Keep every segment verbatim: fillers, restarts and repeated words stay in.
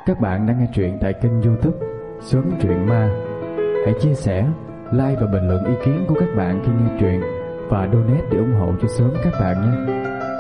Các bạn đang nghe truyện tại kênh YouTube Sớm Truyện Ma. Hãy chia sẻ, like và bình luận ý kiến của các bạn khi nghe truyện và donate để ủng hộ cho Sớm các bạn nhé.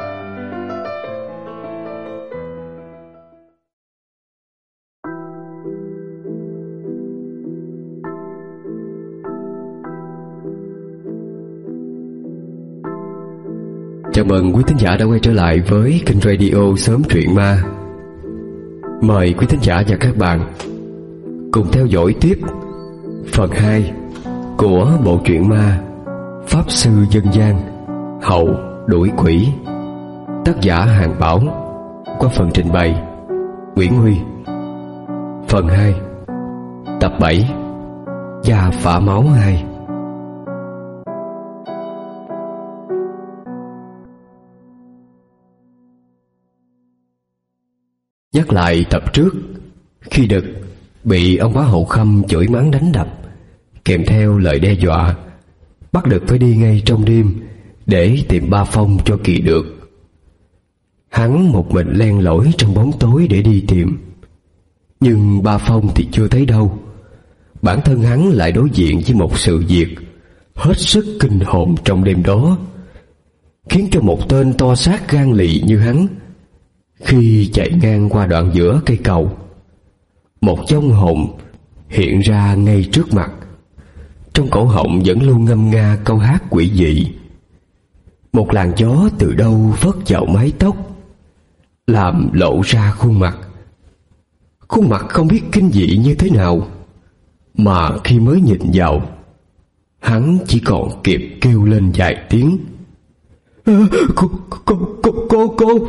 Chào mừng quý thính giả đã quay trở lại với kênh radio Sớm Truyện Ma. Mời quý thính giả và các bạn cùng theo dõi tiếp phần hai của bộ truyện ma Pháp Sư Dân Gian Hậu Đuổi Quỷ, tác giả Hàng Bảo, qua phần trình bày Nguyễn Huy. Phần hai, tập bảy, Da Phả Máu hai. Nhắc lại tập trước, khi Đực bị ông bá Hậu Khâm chửi mắng đánh đập, kèm theo lời đe dọa bắt Đực phải đi ngay trong đêm để tìm Ba Phong cho kỳ được. Hắn một mình len lỏi trong bóng tối để đi tìm, nhưng Ba Phong thì chưa thấy đâu. Bản thân hắn lại đối diện với một sự việc hết sức kinh hồn trong đêm đó, khiến cho một tên to xác gan lì như hắn, khi chạy ngang qua đoạn giữa cây cầu, một vong hồn hiện ra ngay trước mặt. Trong cổ họng vẫn luôn ngâm nga câu hát quỷ dị. Một làn gió từ đâu phất vào mái tóc, làm lộ ra khuôn mặt. Khuôn mặt không biết kinh dị như thế nào, mà khi mới nhìn vào, hắn chỉ còn kịp kêu lên vài tiếng: à, Cô, cô, cô, cô, cô.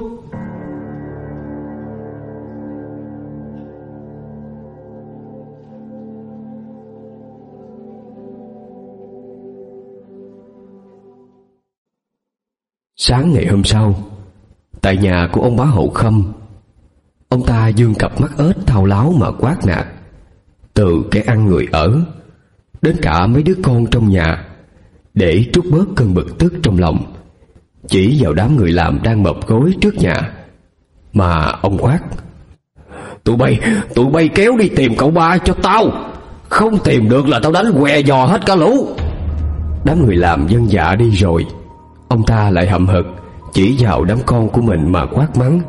Sáng ngày hôm sau, tại nhà của ông bá Hậu Khâm, ông ta giương cặp mắt ếch thao láo mà quát nạt, từ kẻ ăn người ở đến cả mấy đứa con trong nhà, để trút bớt cơn bực tức trong lòng, chỉ vào đám người làm đang mập gối trước nhà mà ông quát: Tụi bay, tụi bay kéo đi tìm cậu ba cho tao, không tìm được là tao đánh què giò hết cả lũ. Đám người làm vâng dạ đi rồi, ông ta lại hậm hực chỉ vào đám con của mình mà quát mắng: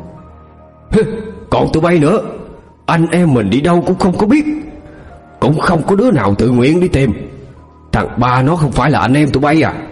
Còn tụi bay nữa, anh em mình đi đâu cũng không có biết, cũng không có đứa nào tự nguyện đi tìm. Thằng ba nó không phải là anh em tụi bay à?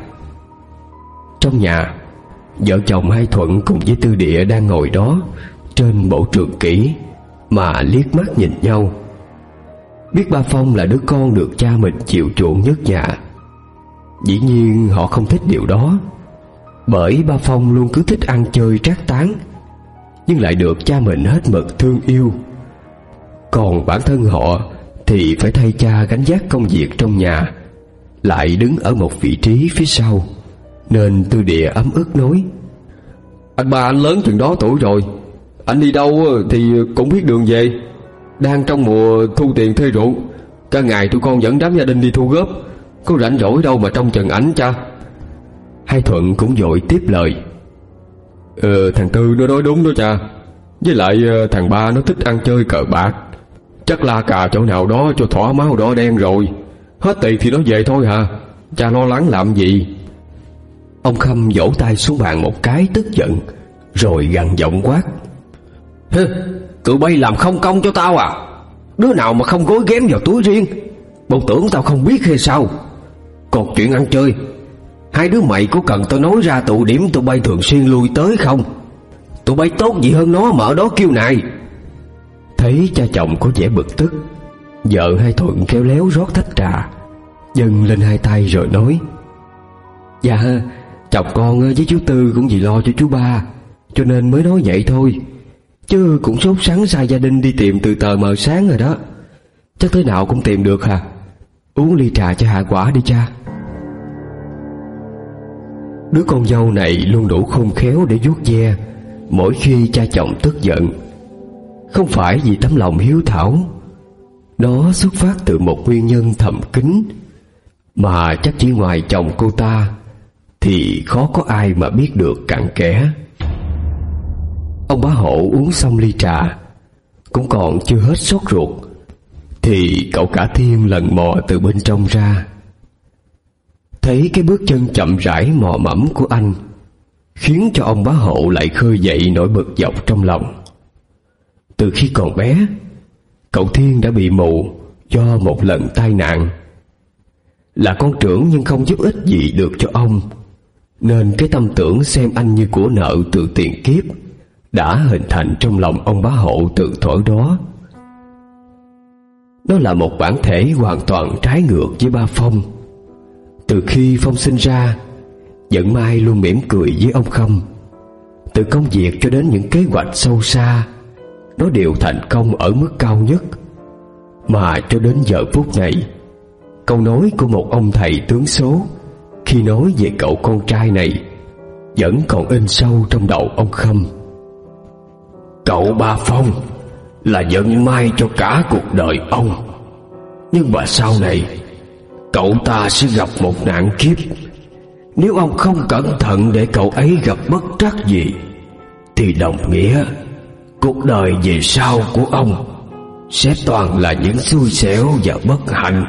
Trong nhà, vợ chồng Hai Thuận cùng với Tư Địa đang ngồi đó trên bộ trường kỷ mà liếc mắt nhìn nhau. Biết Ba Phong là đứa con được cha mình chiều chuộng nhất nhà. Dĩ nhiên họ không thích điều đó, bởi Ba Phong luôn cứ thích ăn chơi trác tán, nhưng lại được cha mình hết mực thương yêu. Còn bản thân họ thì phải thay cha gánh vác công việc trong nhà, lại đứng ở một vị trí phía sau, nên Tư Địa ấm ức nói: Anh ba anh lớn chừng đó tuổi rồi, anh đi đâu thì cũng biết đường về. Đang trong mùa thu tiền thuê ruộng, cả ngày tụi con dẫn đám gia đình đi thu góp, có rảnh rỗi đâu mà trông chừng ảnh cha. Hai Thuận cũng vội tiếp lời: Ờ thằng Tư nó nói đúng đó cha, với lại thằng ba nó thích ăn chơi cờ bạc, chắc la cà chỗ nào đó cho thỏa máu đỏ đen rồi, hết tiền thì nó về thôi hả, cha lo lắng làm gì. Ông Khâm vỗ tay xuống bàn một cái tức giận, rồi gằn giọng quát: Hừ, tụi bay làm không công cho tao à? Đứa nào mà không gối ghém vào túi riêng, bộ tưởng tao không biết hay sao? Còn chuyện ăn chơi, hai đứa mày có cần tao nói ra tụ điểm tụi bay thường xuyên lui tới không? Tụi bay tốt gì hơn nó mà ở đó kêu này. Thấy cha chồng có vẻ bực tức, vợ Hai Thuận khéo léo rót tách trà, dâng lên hai tay rồi nói: Dạ chồng con với chú Tư cũng vì lo cho chú ba, cho nên mới nói vậy thôi, chứ cũng sốt sắng sai gia đình đi tìm từ tờ mờ sáng rồi đó. Chắc thế nào cũng tìm được hả? Uống ly trà cho hạ quả đi cha. Đứa con dâu này luôn đủ khôn khéo để vuốt ve mỗi khi cha chồng tức giận. Không phải vì tấm lòng hiếu thảo, nó xuất phát từ một nguyên nhân thầm kín, mà chắc chỉ ngoài chồng cô ta thì khó có ai mà biết được cặn kẽ. Ông bá Hộ uống xong ly trà, cũng còn chưa hết sốt ruột, thì cậu cả Thiên lần mò từ bên trong ra. Thấy cái bước chân chậm rãi mò mẫm của anh khiến cho ông bá hộ lại khơi dậy nỗi bực dọc trong lòng. Từ khi còn bé, cậu Thiên đã bị mù do một lần tai nạn. Là con trưởng nhưng không giúp ích gì được cho ông, nên cái tâm tưởng xem anh như của nợ từ tiền kiếp đã hình thành trong lòng ông bá hộ từ thuở đó. Đó là một bản thể hoàn toàn trái ngược với ba Phong. Từ khi Phong sinh ra, Vận Mai luôn mỉm cười với ông Khâm. Từ công việc cho đến những kế hoạch sâu xa, nó đều thành công ở mức cao nhất. Mà cho đến giờ phút này, câu nói của một ông thầy tướng số khi nói về cậu con trai này vẫn còn in sâu trong đầu ông Khâm. Cậu ba Phong là vận may cho cả cuộc đời ông, nhưng mà sau này cậu ta sẽ gặp một nạn kiếp. Nếu ông không cẩn thận để cậu ấy gặp bất trắc gì, thì đồng nghĩa cuộc đời về sau của ông sẽ toàn là những xui xẻo và bất hạnh.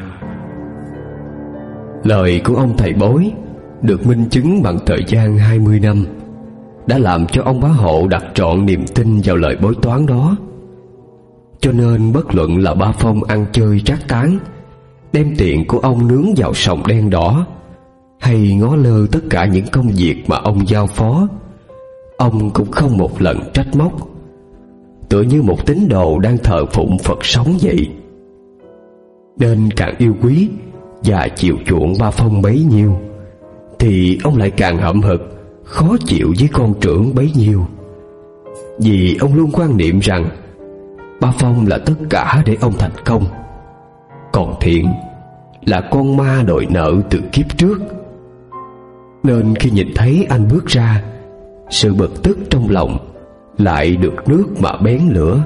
Lời của ông thầy bói được minh chứng bằng thời gian hai mươi năm đã làm cho ông bá hộ đặt trọn niềm tin vào lời bói toán đó. Cho nên bất luận là ba Phong ăn chơi trác tán, đem tiền của ông nướng vào sòng đen đỏ, hay ngó lơ tất cả những công việc mà ông giao phó, ông cũng không một lần trách móc, tựa như một tín đồ đang thờ phụng Phật sống vậy. Nên càng yêu quý và chiều chuộng ba Phong bấy nhiêu, thì ông lại càng hậm hực, khó chịu với con trưởng bấy nhiêu. Vì ông luôn quan niệm rằng ba Phong là tất cả để ông thành công, còn Thiện là con ma đòi nợ từ kiếp trước. Nên khi nhìn thấy anh bước ra, sự bực tức trong lòng lại được nước mà bén lửa.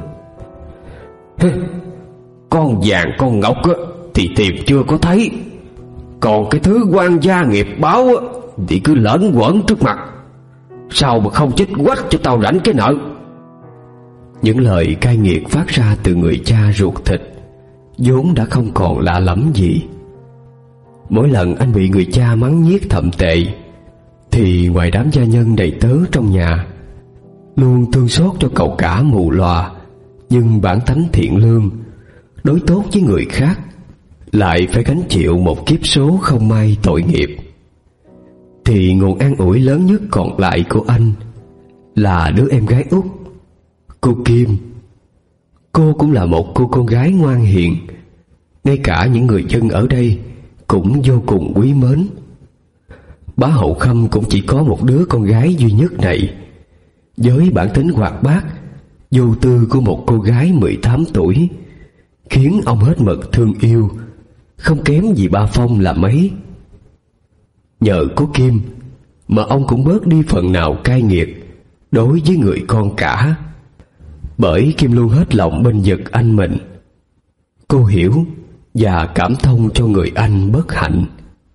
Con vàng con ngọc á, thì tìm chưa có thấy, còn cái thứ quan gia nghiệp báo á, thì cứ lởn quởn trước mặt. Sao mà không chích quách cho tao rảnh cái nợ? Những lời cay nghiệt phát ra từ người cha ruột thịt vốn đã không còn lạ lẫm gì. Mỗi lần anh bị người cha mắng nhiếc thậm tệ, thì ngoài đám gia nhân đầy tớ trong nhà luôn thương xót cho cậu cả mù lòa nhưng bản tánh thiện lương, đối tốt với người khác, lại phải gánh chịu một kiếp số không may tội nghiệp, thì nguồn an ủi lớn nhất còn lại của anh là đứa em gái út, cô Kim. Cô cũng là một cô con gái ngoan hiền, ngay cả những người dân ở đây cũng vô cùng quý mến. Bá Hậu Khâm cũng chỉ có một đứa con gái duy nhất này, với bản tính hoạt bát, vô tư của một cô gái mười tám tuổi, khiến ông hết mực thương yêu, không kém gì ba Phong là mấy. Nhờ có Kim mà ông cũng bớt đi phần nào cay nghiệt đối với người con cả, bởi Kim luôn hết lòng bênh vực anh mình. Cô hiểu và cảm thông cho người anh bất hạnh.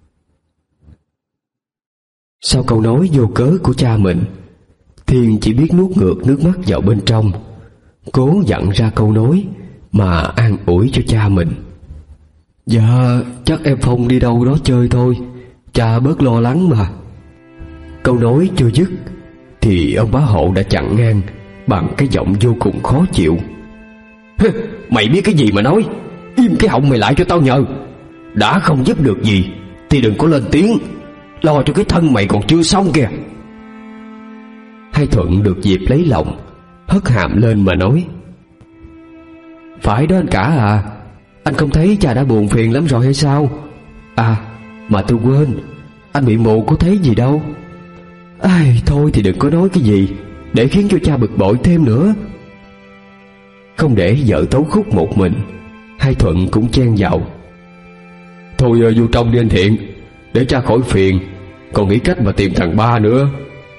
Sau câu nói vô cớ của cha mình, Thiên chỉ biết nuốt ngược nước mắt vào bên trong, cố dặn ra câu nói mà an ủi cho cha mình. Dạ, chắc em Phong đi đâu đó chơi thôi, cha bớt lo lắng mà. Câu nói chưa dứt thì ông bá hộ đã chặn ngang bằng cái giọng vô cùng khó chịu. Mày biết cái gì mà nói? Im cái họng mày lại cho tao nhờ. Đã không giúp được gì thì đừng có lên tiếng, lo cho cái thân mày còn chưa xong kìa. Hai Thuận được dịp lấy lòng, hất hàm lên mà nói. Phải đó anh cả à, anh không thấy cha đã buồn phiền lắm rồi hay sao? À mà tôi quên, anh bị mù có thấy gì đâu. Ai, thôi thì đừng có nói cái gì để khiến cho cha bực bội thêm nữa. Không để vợ tấu khúc một mình, Hai Thuận cũng chen vào. Thôi vô trong đi anh Thiện, để cha khỏi phiền, còn nghĩ cách mà tìm thằng ba nữa.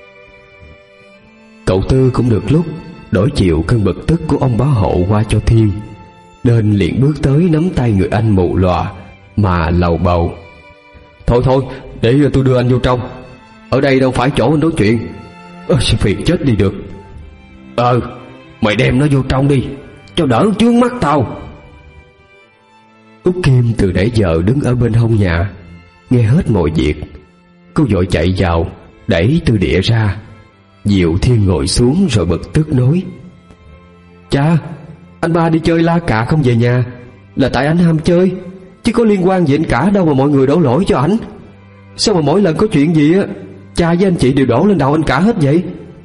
Cậu Tư cũng được lúc đổi chịu cơn bực tức của ông bá hộ qua cho Thiên, nên liền bước tới nắm tay người anh mù lòa mà lầu bầu. Thôi thôi, để tôi đưa anh vô trong, ở đây đâu phải chỗ anh nói chuyện. Ơ, phiền chết đi được. Ờ, mày đem nó vô trong đi, cho đỡ chướng mắt tao. Út Kim từ nãy giờ đứng ở bên hông nhà, nghe hết mọi việc. Cô vội chạy vào đẩy Tư Địa ra. Diệu Thiên ngồi xuống rồi bực tức nói: Cha, anh ba đi chơi la cà không về nhà là tại anh ham chơi, chứ có liên quan gì anh cả đâu mà mọi người đổ lỗi cho ảnh. Sao mà mỗi lần có chuyện gì á, cha với anh chị đều đổ lên đầu anh cả hết vậy?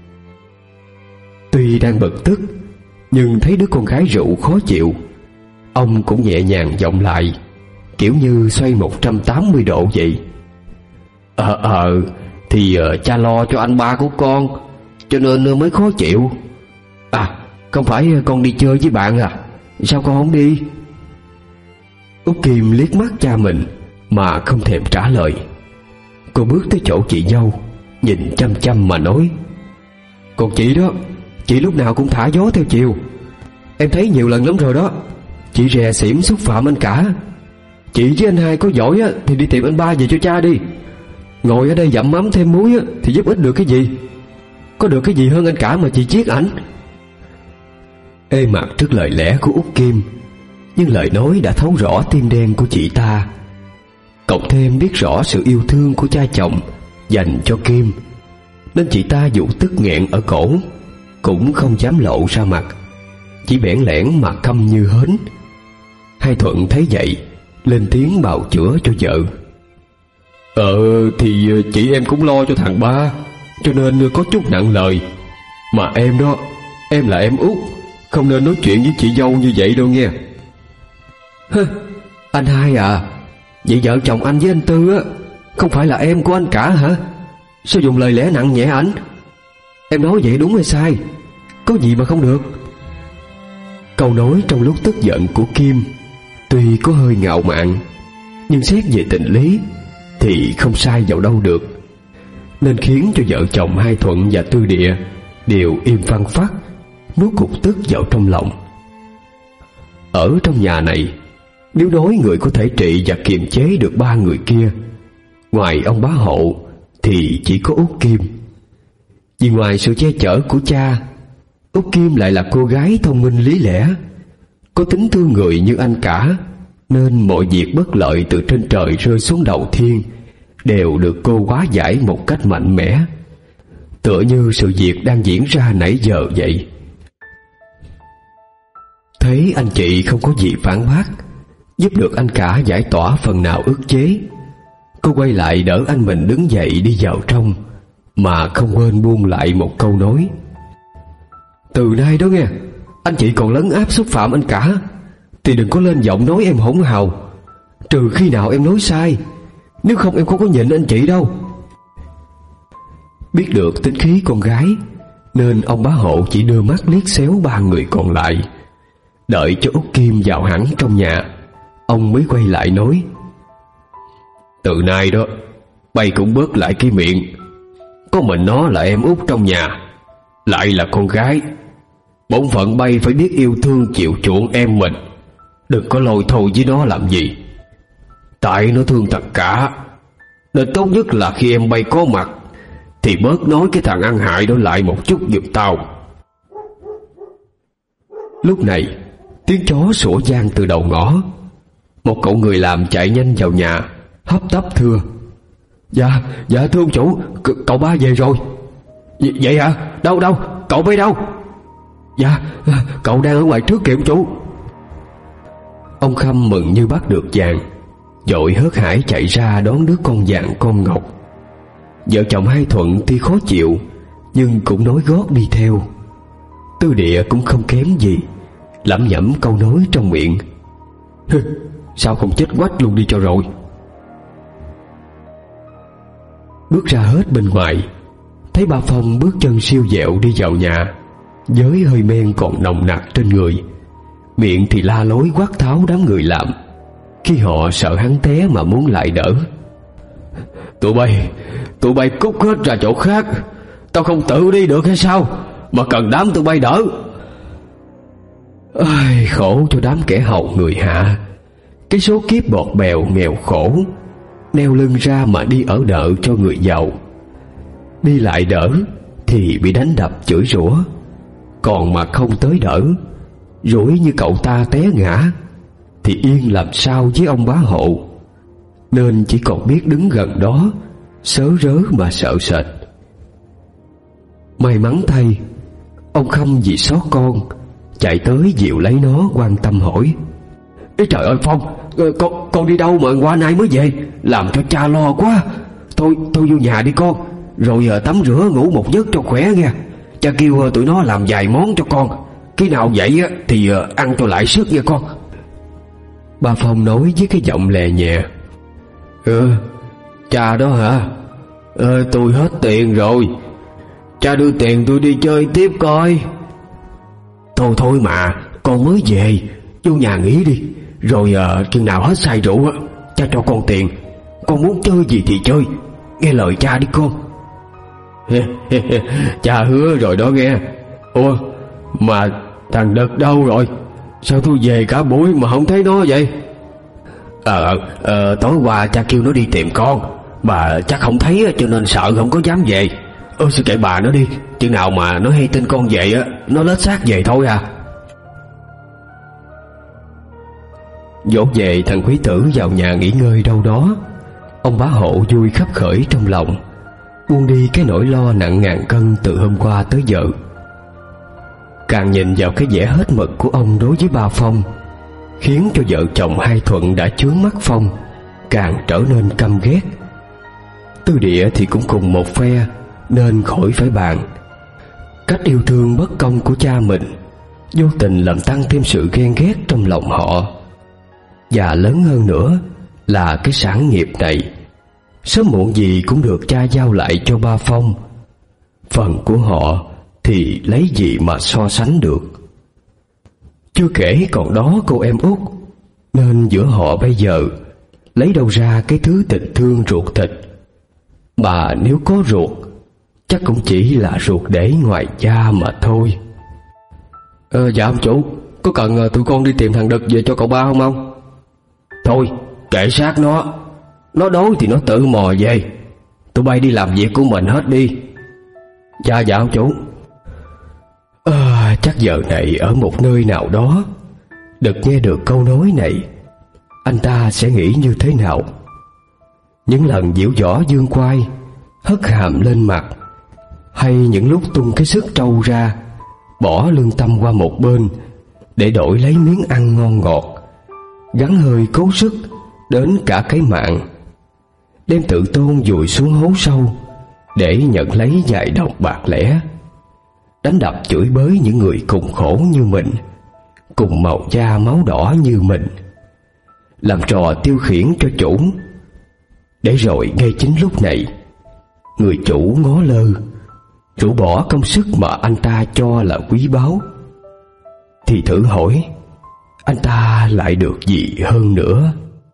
Tuy đang bực tức, nhưng thấy đứa con gái rượu khó chịu, ông cũng nhẹ nhàng giọng lại, kiểu như xoay một trăm tám mươi độ vậy. Ờ ờ Thì uh, cha lo cho anh ba của con, cho nên mới khó chịu. À, không phải con đi chơi với bạn à? Sao con không đi? Út Kim liếc mắt cha mình mà không thèm trả lời. Cô bước tới chỗ chị dâu, nhìn chăm chăm mà nói: Còn chị đó, chị lúc nào cũng thả gió theo chiều. Em thấy nhiều lần lắm rồi đó. Chị rè xỉm xúc phạm anh cả. Chị với anh hai có giỏi á thì đi tìm anh ba về cho cha đi. Ngồi ở đây dặm mắm thêm muối á thì giúp ích được cái gì? Có được cái gì hơn anh cả mà chị chiết ảnh? Ê mặt trước lời lẽ của Út Kim, nhưng lời nói đã thấu rõ tim đen của chị ta. Cộng thêm biết rõ sự yêu thương của cha chồng dành cho Kim, nên chị ta dù tức nghẹn ở cổ cũng không dám lộ ra mặt, chỉ bẽn lẽn mà câm như hến. Hai Thuận thấy vậy lên tiếng bào chữa cho vợ: Ờ thì chị em cũng lo cho thằng ba, cho nên có chút nặng lời. Mà em đó, em là em út, không nên nói chuyện với chị dâu như vậy đâu nghe. Hơ, anh hai à, vậy vợ chồng anh với anh Tư á không phải là em của anh cả hả? Sao dùng lời lẽ nặng nhẹ ảnh? Em nói vậy đúng hay sai? Có gì mà không được? Câu nói trong lúc tức giận của Kim tuy có hơi ngạo mạn, nhưng xét về tình lý thì không sai vào đâu được, nên khiến cho vợ chồng Hai Thuận và Tư Địa đều im phăng phắc, nuốt cục tức vào trong lòng. Ở trong nhà này, nếu nói người có thể trị và kiềm chế được ba người kia, ngoài ông bá hộ thì chỉ có Út Kim. Vì ngoài sự che chở của cha, Út Kim lại là cô gái thông minh lý lẽ, có tính thương người như anh cả, nên mọi việc bất lợi từ trên trời rơi xuống đầu thiên đều được cô hóa giải một cách mạnh mẽ, tựa như sự việc đang diễn ra nãy giờ vậy. Thấy anh chị không có gì phản bác, giúp được anh cả giải tỏa phần nào ức chế, cô quay lại đỡ anh mình đứng dậy đi vào trong, mà không quên buông lại một câu nói: Từ nay đó nghe, anh chị còn lấn áp xúc phạm anh cả thì đừng có lên giọng nói em hỗn hào, trừ khi nào em nói sai, nếu không em không có nhịn anh chị đâu. Biết được tính khí con gái, nên ông bá hộ chỉ đưa mắt liếc xéo ba người còn lại. Đợi cho Út Kim vào hẳn trong nhà, ông mới quay lại nói: Từ nay đó, bay cũng bớt lại cái miệng. Có mình nó là em út trong nhà, lại là con gái, bổn phận bay phải biết yêu thương chịu chuộng em mình, đừng có lôi thôi với nó làm gì. Tại nó thương tất cả, nên tốt nhất là khi em bay có mặt thì bớt nói cái thằng ăn hại đó lại một chút giùm tao. Lúc này tiếng chó sủa vang từ đầu ngõ. Một cậu người làm chạy nhanh vào nhà, hấp tấp thưa: Dạ, dạ thưa ông chủ, c- cậu ba về rồi. V- Vậy hả? Đâu đâu, cậu bay đâu? Dạ, cậu đang ở ngoài trước kìa ông chủ. Ông Khâm mừng như bắt được vàng, vội hớt hải chạy ra đón đứa con vàng con ngọc. Vợ chồng Hai Thuận tuy khó chịu, nhưng cũng nối gót đi theo. Tư Địa cũng không kém gì, lẩm nhẩm câu nói trong miệng: Sao không chết quách luôn đi cho rồi. Bước ra hết bên ngoài, thấy ba Phong bước chân siêu vẹo đi vào nhà, với hơi men còn nồng nặc trên người, miệng thì la lối quát tháo đám người làm, khi họ sợ hắn té mà muốn lại đỡ. Tụi bay, tụi bay cút hết ra chỗ khác, tao không tự đi được hay sao mà cần đám tụi bay đỡ. Ai, khổ cho đám kẻ hầu người hạ, cái số kiếp bọt bèo nghèo khổ, neo lưng ra mà đi ở đợ cho người giàu. Đi lại đỡ thì bị đánh đập chửi rủa, còn mà không tới đỡ rủi như cậu ta té ngã thì Yên làm sao với ông bá hộ, nên chỉ còn biết đứng gần đó sớ rớ mà sợ sệt. May mắn thay, ông Khâm vì xót con chạy tới dịu lấy nó, quan tâm hỏi: Ê trời ơi Phong, con con đi đâu mà qua nay mới về, làm cho cha lo quá. Thôi thôi vô nhà đi con, rồi giờ tắm rửa ngủ một giấc cho khỏe nha. Cha kêu tụi nó làm vài món cho con, khi nào vậy thì ăn cho lại sức nha con. Ba Phong nói với cái giọng lè nhẹ: Ừ, cha đó hả? Ờ, tôi hết tiền rồi, cha đưa tiền tôi đi chơi tiếp coi. Thôi thôi mà, con mới về, vô nhà nghỉ đi, rồi uh, chừng nào hết say rượu á, cha cho con tiền. Con muốn chơi gì thì chơi, nghe lời cha đi con. Cha hứa rồi đó nghe. Ủa mà thằng Đực đâu rồi? Sao tôi về cả buổi mà không thấy nó vậy? Ờ ờ tối qua cha kêu nó đi tìm con, bà chắc không thấy cho nên sợ không có dám về. Ơ sao kệ bà nó đi, chừng nào mà nó hay tin con về á, nó lết xác về thôi à. Dỗ về thằng Quý Tử vào nhà nghỉ ngơi đâu đó, ông bá hộ vui khắp khởi trong lòng, buông đi cái nỗi lo nặng ngàn cân từ hôm qua tới giờ. Càng nhìn vào cái vẻ hết mực của ông đối với ba Phong, khiến cho vợ chồng hai Thuận đã chướng mắt Phong càng trở nên căm ghét. Tư Địa thì cũng cùng một phe, nên khỏi phải bàn. Cách yêu thương bất công của cha mình vô tình làm tăng thêm sự ghen ghét trong lòng họ. Và lớn hơn nữa là cái sản nghiệp này sớm muộn gì cũng được cha giao lại cho ba Phong. Phần của họ thì lấy gì mà so sánh được. Chưa kể còn đó cô em út, nên giữa họ bây giờ lấy đâu ra cái thứ tình thương ruột thịt. Mà nếu có ruột, chắc cũng chỉ là ruột để ngoài da mà thôi. Ờ, dạ ông chủ, có cần tụi con đi tìm thằng Đực về cho cậu ba không ông? Thôi, kệ xác nó, nó đói thì nó tự mò về. Tụi bay đi làm việc của mình hết đi. Dạ dạ ông chủ. À, chắc giờ này ở một nơi nào đó, Đực nghe được câu nói này, anh ta sẽ nghĩ như thế nào? Những lần diễu võ dương quai, hất hàm lên mặt, hay những lúc tung cái sức trâu ra, bỏ lương tâm qua một bên để đổi lấy miếng ăn ngon ngọt, gắn hơi cố sức đến cả cái mạng, đem tự tôn vùi xuống hố sâu để nhận lấy vài đồng bạc lẻ, đánh đập chửi bới những người cùng khổ như mình, cùng màu da máu đỏ như mình, làm trò tiêu khiển cho chủ. Để rồi ngay chính lúc này, người chủ ngó lơ, rũ bỏ công sức mà anh ta cho là quý báu, thì thử hỏi anh ta lại được gì hơn nữa?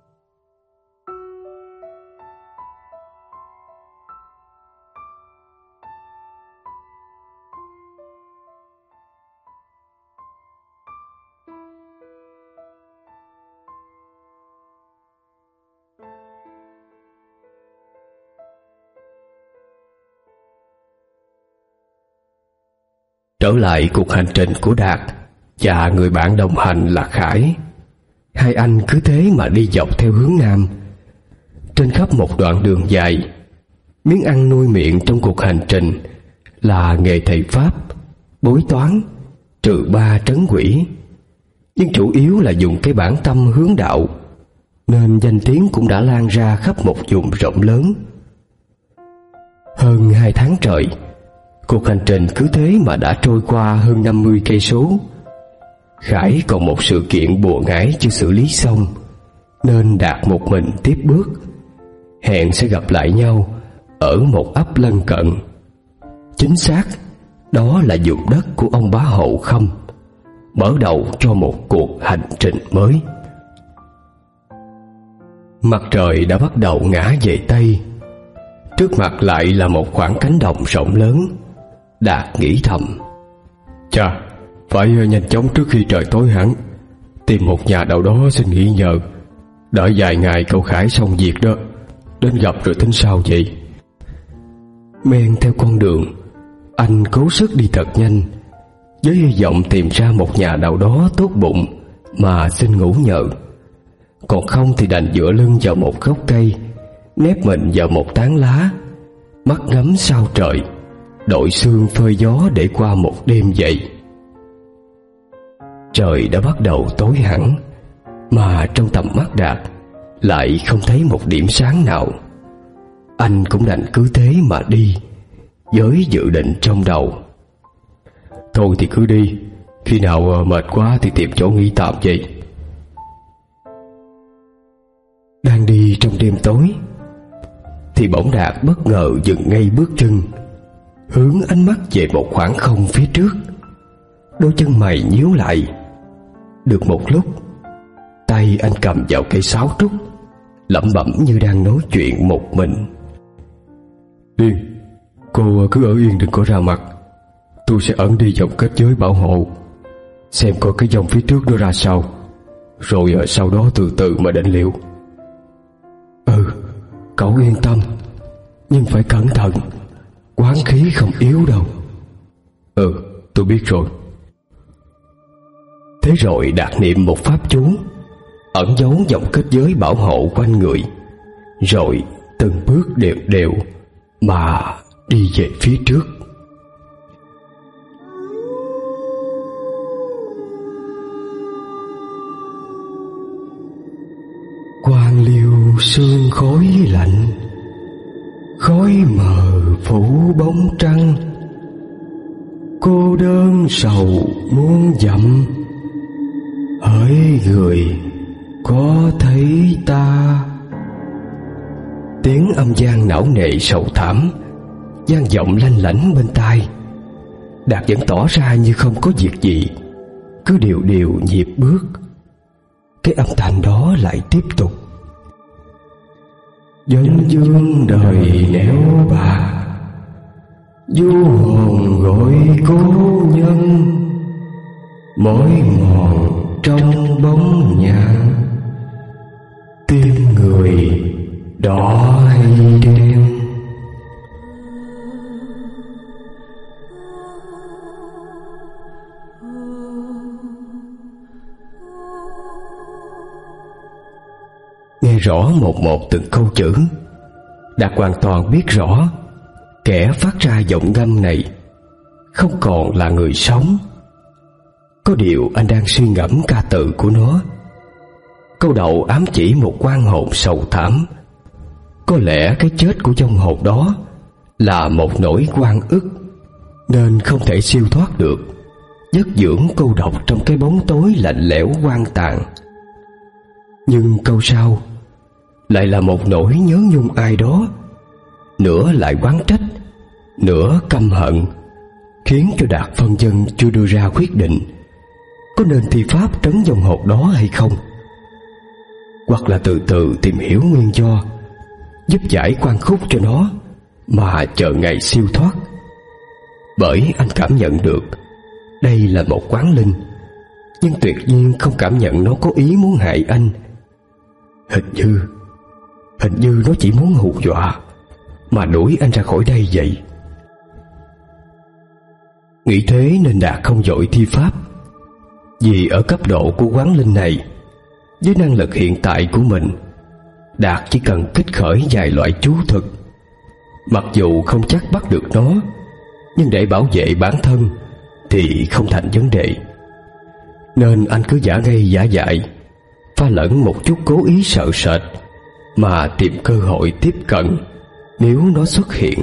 Trở lại cuộc hành trình của Đạt và người bạn đồng hành là Khải. Hai anh cứ thế mà đi dọc theo hướng Nam. Trên khắp một đoạn đường dài, miếng ăn nuôi miệng trong cuộc hành trình là nghề thầy Pháp, bói toán, trừ ba trấn quỷ. Nhưng chủ yếu là dùng cái bản tâm hướng đạo, nên danh tiếng cũng đã lan ra khắp một vùng rộng lớn. Hơn hai tháng trời, cuộc hành trình cứ thế mà đã trôi qua hơn năm mươi cây số. Khải còn một sự kiện bùa ngải chưa xử lý xong, nên Đạt một mình tiếp bước, hẹn sẽ gặp lại nhau ở một ấp lân cận. Chính xác, đó là vùng đất của ông bá Hậu Khâm, mở đầu cho một cuộc hành trình mới. Mặt trời đã bắt đầu ngã về Tây. Trước mặt lại là một khoảng cánh đồng rộng lớn. Đạt nghĩ thầm: chà, phải nhanh chóng trước khi trời tối hẳn, tìm một nhà đâu đó xin nghỉ nhờ, đợi vài ngày cậu Khải xong việc đó, đến gặp rồi tính sao vậy. Men theo con đường, anh cố sức đi thật nhanh, với hy vọng tìm ra một nhà nào đó tốt bụng mà xin ngủ nhờ. Còn không thì đành dựa lưng vào một gốc cây, nép mình vào một tán lá, mắt ngắm sao trời, đội sương phơi gió để qua một đêm vậy. Trời đã bắt đầu tối hẳn, mà trong tầm mắt Đạt lại không thấy một điểm sáng nào. Anh cũng đành cứ thế mà đi, với dự định trong đầu: thôi thì cứ đi, khi nào mệt quá thì tìm chỗ nghỉ tạm vậy. Đang đi trong đêm tối thì bỗng Đạt bất ngờ dừng ngay bước chân, hướng ánh mắt về một khoảng không phía trước. Đôi chân mày nhíu lại. Được một lúc, tay anh cầm vào cây sáo trúc, lẩm bẩm như đang nói chuyện một mình: Yên, cô cứ ở yên đừng có ra mặt. Tôi sẽ ẩn đi vòng kết giới bảo hộ, xem coi cái dòng phía trước nó ra sao, rồi sau đó từ từ mà định liệu. Ừ, cậu yên tâm, nhưng phải cẩn thận, quán khí không yếu đâu. Ừ, tôi biết rồi. Thế rồi Đạt niệm một pháp chú, ẩn giấu vòng kết giới bảo hộ quanh người, rồi từng bước đều đều mà đi về phía trước. Quang liêu sương khói lạnh, khói mờ phủ bóng trăng, cô đơn sầu muôn dặm, hỡi người có thấy ta. Tiếng âm vang não nề sầu thảm vang vọng lanh lảnh bên tai. Đạt vẫn tỏ ra như không có việc gì, cứ điều điều nhịp bước. Cái âm thanh đó lại tiếp tục: Dân dương đời néo bạc, du hồn gọi cố nhân, mỏi mòn trong bóng nhạn, tim người đỏ hay đen. Nghe rõ một một từng câu chữ, Đạt hoàn toàn biết rõ kẻ phát ra giọng ngâm này không còn là người sống. Có điều anh đang suy ngẫm ca từ của nó. Câu đầu ám chỉ một oan hồn sầu thảm. Có lẽ cái chết của vong hồn đó là một nỗi oan ức, nên không thể siêu thoát được, vất dưỡng cô độc trong cái bóng tối lạnh lẽo hoang tàn. Nhưng câu sau lại là một nỗi nhớ nhung ai đó, nửa lại oán trách, nửa căm hận, khiến cho Đạt phân vân chưa đưa ra quyết định có nên thi pháp trấn vong hồn đó hay không, hoặc là từ từ tìm hiểu nguyên do, giúp giải quan khúc cho nó mà chờ ngày siêu thoát. Bởi anh cảm nhận được đây là một quán linh, nhưng tuyệt nhiên không cảm nhận nó có ý muốn hại anh. Hình như Hình như nó chỉ muốn hù dọa mà đuổi anh ra khỏi đây vậy. Nghĩ thế nên Đạt không vội thi pháp, vì ở cấp độ của quán linh này, với năng lực hiện tại của mình, Đạt chỉ cần kích khởi vài loại chú thuật. Mặc dù không chắc bắt được nó, nhưng để bảo vệ bản thân thì không thành vấn đề. Nên anh cứ giả ngây giả dại, pha lẫn một chút cố ý sợ sệt, mà tìm cơ hội tiếp cận nếu nó xuất hiện.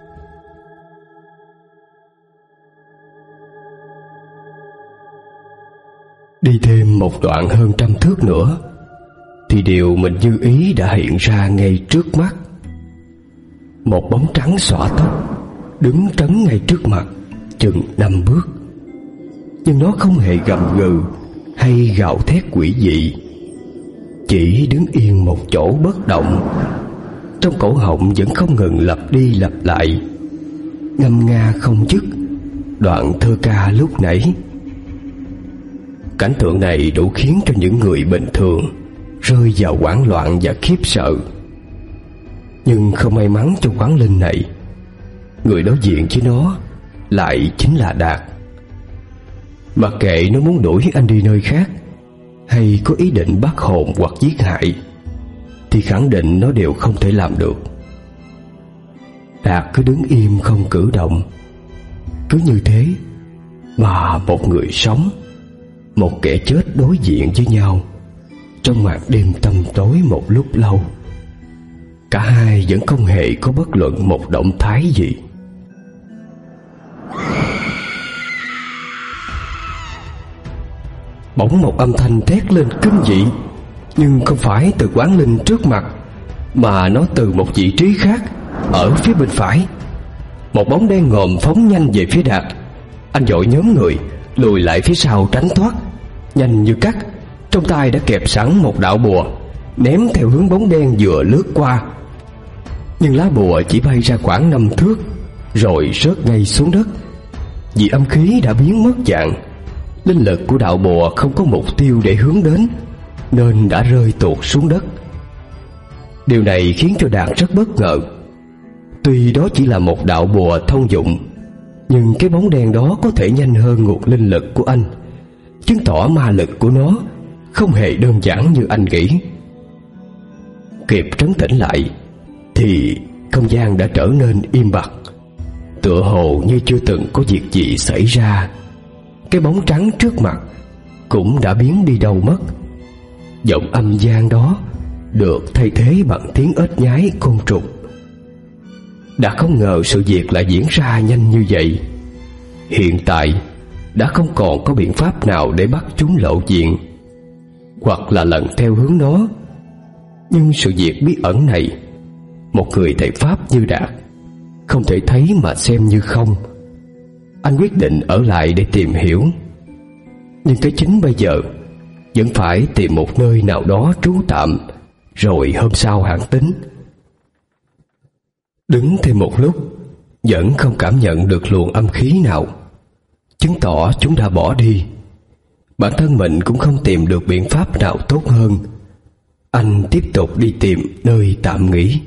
Đi thêm một đoạn hơn trăm thước nữa thì điều mình dư ý đã hiện ra ngay trước mắt. Một bóng trắng xõa tóc đứng trấn ngay trước mặt chừng năm bước, nhưng nó không hề gầm gừ hay gào thét quỷ dị, chỉ đứng yên một chỗ bất động. Trong cổ họng vẫn không ngừng lặp đi lặp lại, ngâm nga không dứt đoạn thơ ca lúc nãy. Cảnh tượng này đủ khiến cho những người bình thường rơi vào hoảng loạn và khiếp sợ. Nhưng không may mắn cho quán linh này, người đối diện với nó lại chính là Đạt. Mặc kệ nó muốn đuổi anh đi nơi khác hay có ý định bắt hồn hoặc giết hại, thì khẳng định nó đều không thể làm được. Đạt cứ đứng im không cử động. Cứ như thế mà một người sống, một kẻ chết đối diện với nhau trong màn đêm tăm tối một lúc lâu. Cả hai vẫn không hề có bất luận một động thái gì. Bỗng một âm thanh thét lên kinh dị, nhưng không phải từ quán linh trước mặt, mà nó từ một vị trí khác ở phía bên phải. Một bóng đen ngòm phóng nhanh về phía Đạt. Anh vội nhóm người lùi lại phía sau tránh thoát. Nhanh như cắt, trong tay đã kẹp sẵn một đạo bùa, ném theo hướng bóng đen vừa lướt qua. Nhưng lá bùa chỉ bay ra khoảng năm thước, rồi rớt ngay xuống đất. Vì âm khí đã biến mất dạng, linh lực của đạo bùa không có mục tiêu để hướng đến, nên đã rơi tuột xuống đất. Điều này khiến cho Đạt rất bất ngờ. Tuy đó chỉ là một đạo bùa thông dụng, nhưng cái bóng đen đó có thể nhanh hơn nguồn linh lực của anh, chứng tỏ ma lực của nó không hề đơn giản như anh nghĩ. Kịp trấn tĩnh lại thì không gian đã trở nên im bặt, tựa hồ như chưa từng có việc gì xảy ra. Cái bóng trắng trước mặt cũng đã biến đi đâu mất. Giọng âm gian đó được thay thế bằng tiếng ếch nhái côn trùng. Đã không ngờ sự việc lại diễn ra nhanh như vậy. Hiện tại đã không còn có biện pháp nào để bắt chúng lộ diện, hoặc là lần theo hướng nó. Nhưng sự việc bí ẩn này, một người thầy pháp như Đạt không thể thấy mà xem như không. Anh quyết định ở lại để tìm hiểu. Nhưng cái chính bây giờ vẫn phải tìm một nơi nào đó trú tạm, rồi hôm sau hãng tính. Đứng thêm một lúc vẫn không cảm nhận được luồng âm khí nào, chứng tỏ chúng đã bỏ đi. Bản thân mình cũng không tìm được biện pháp nào tốt hơn. Anh tiếp tục đi tìm nơi tạm nghỉ.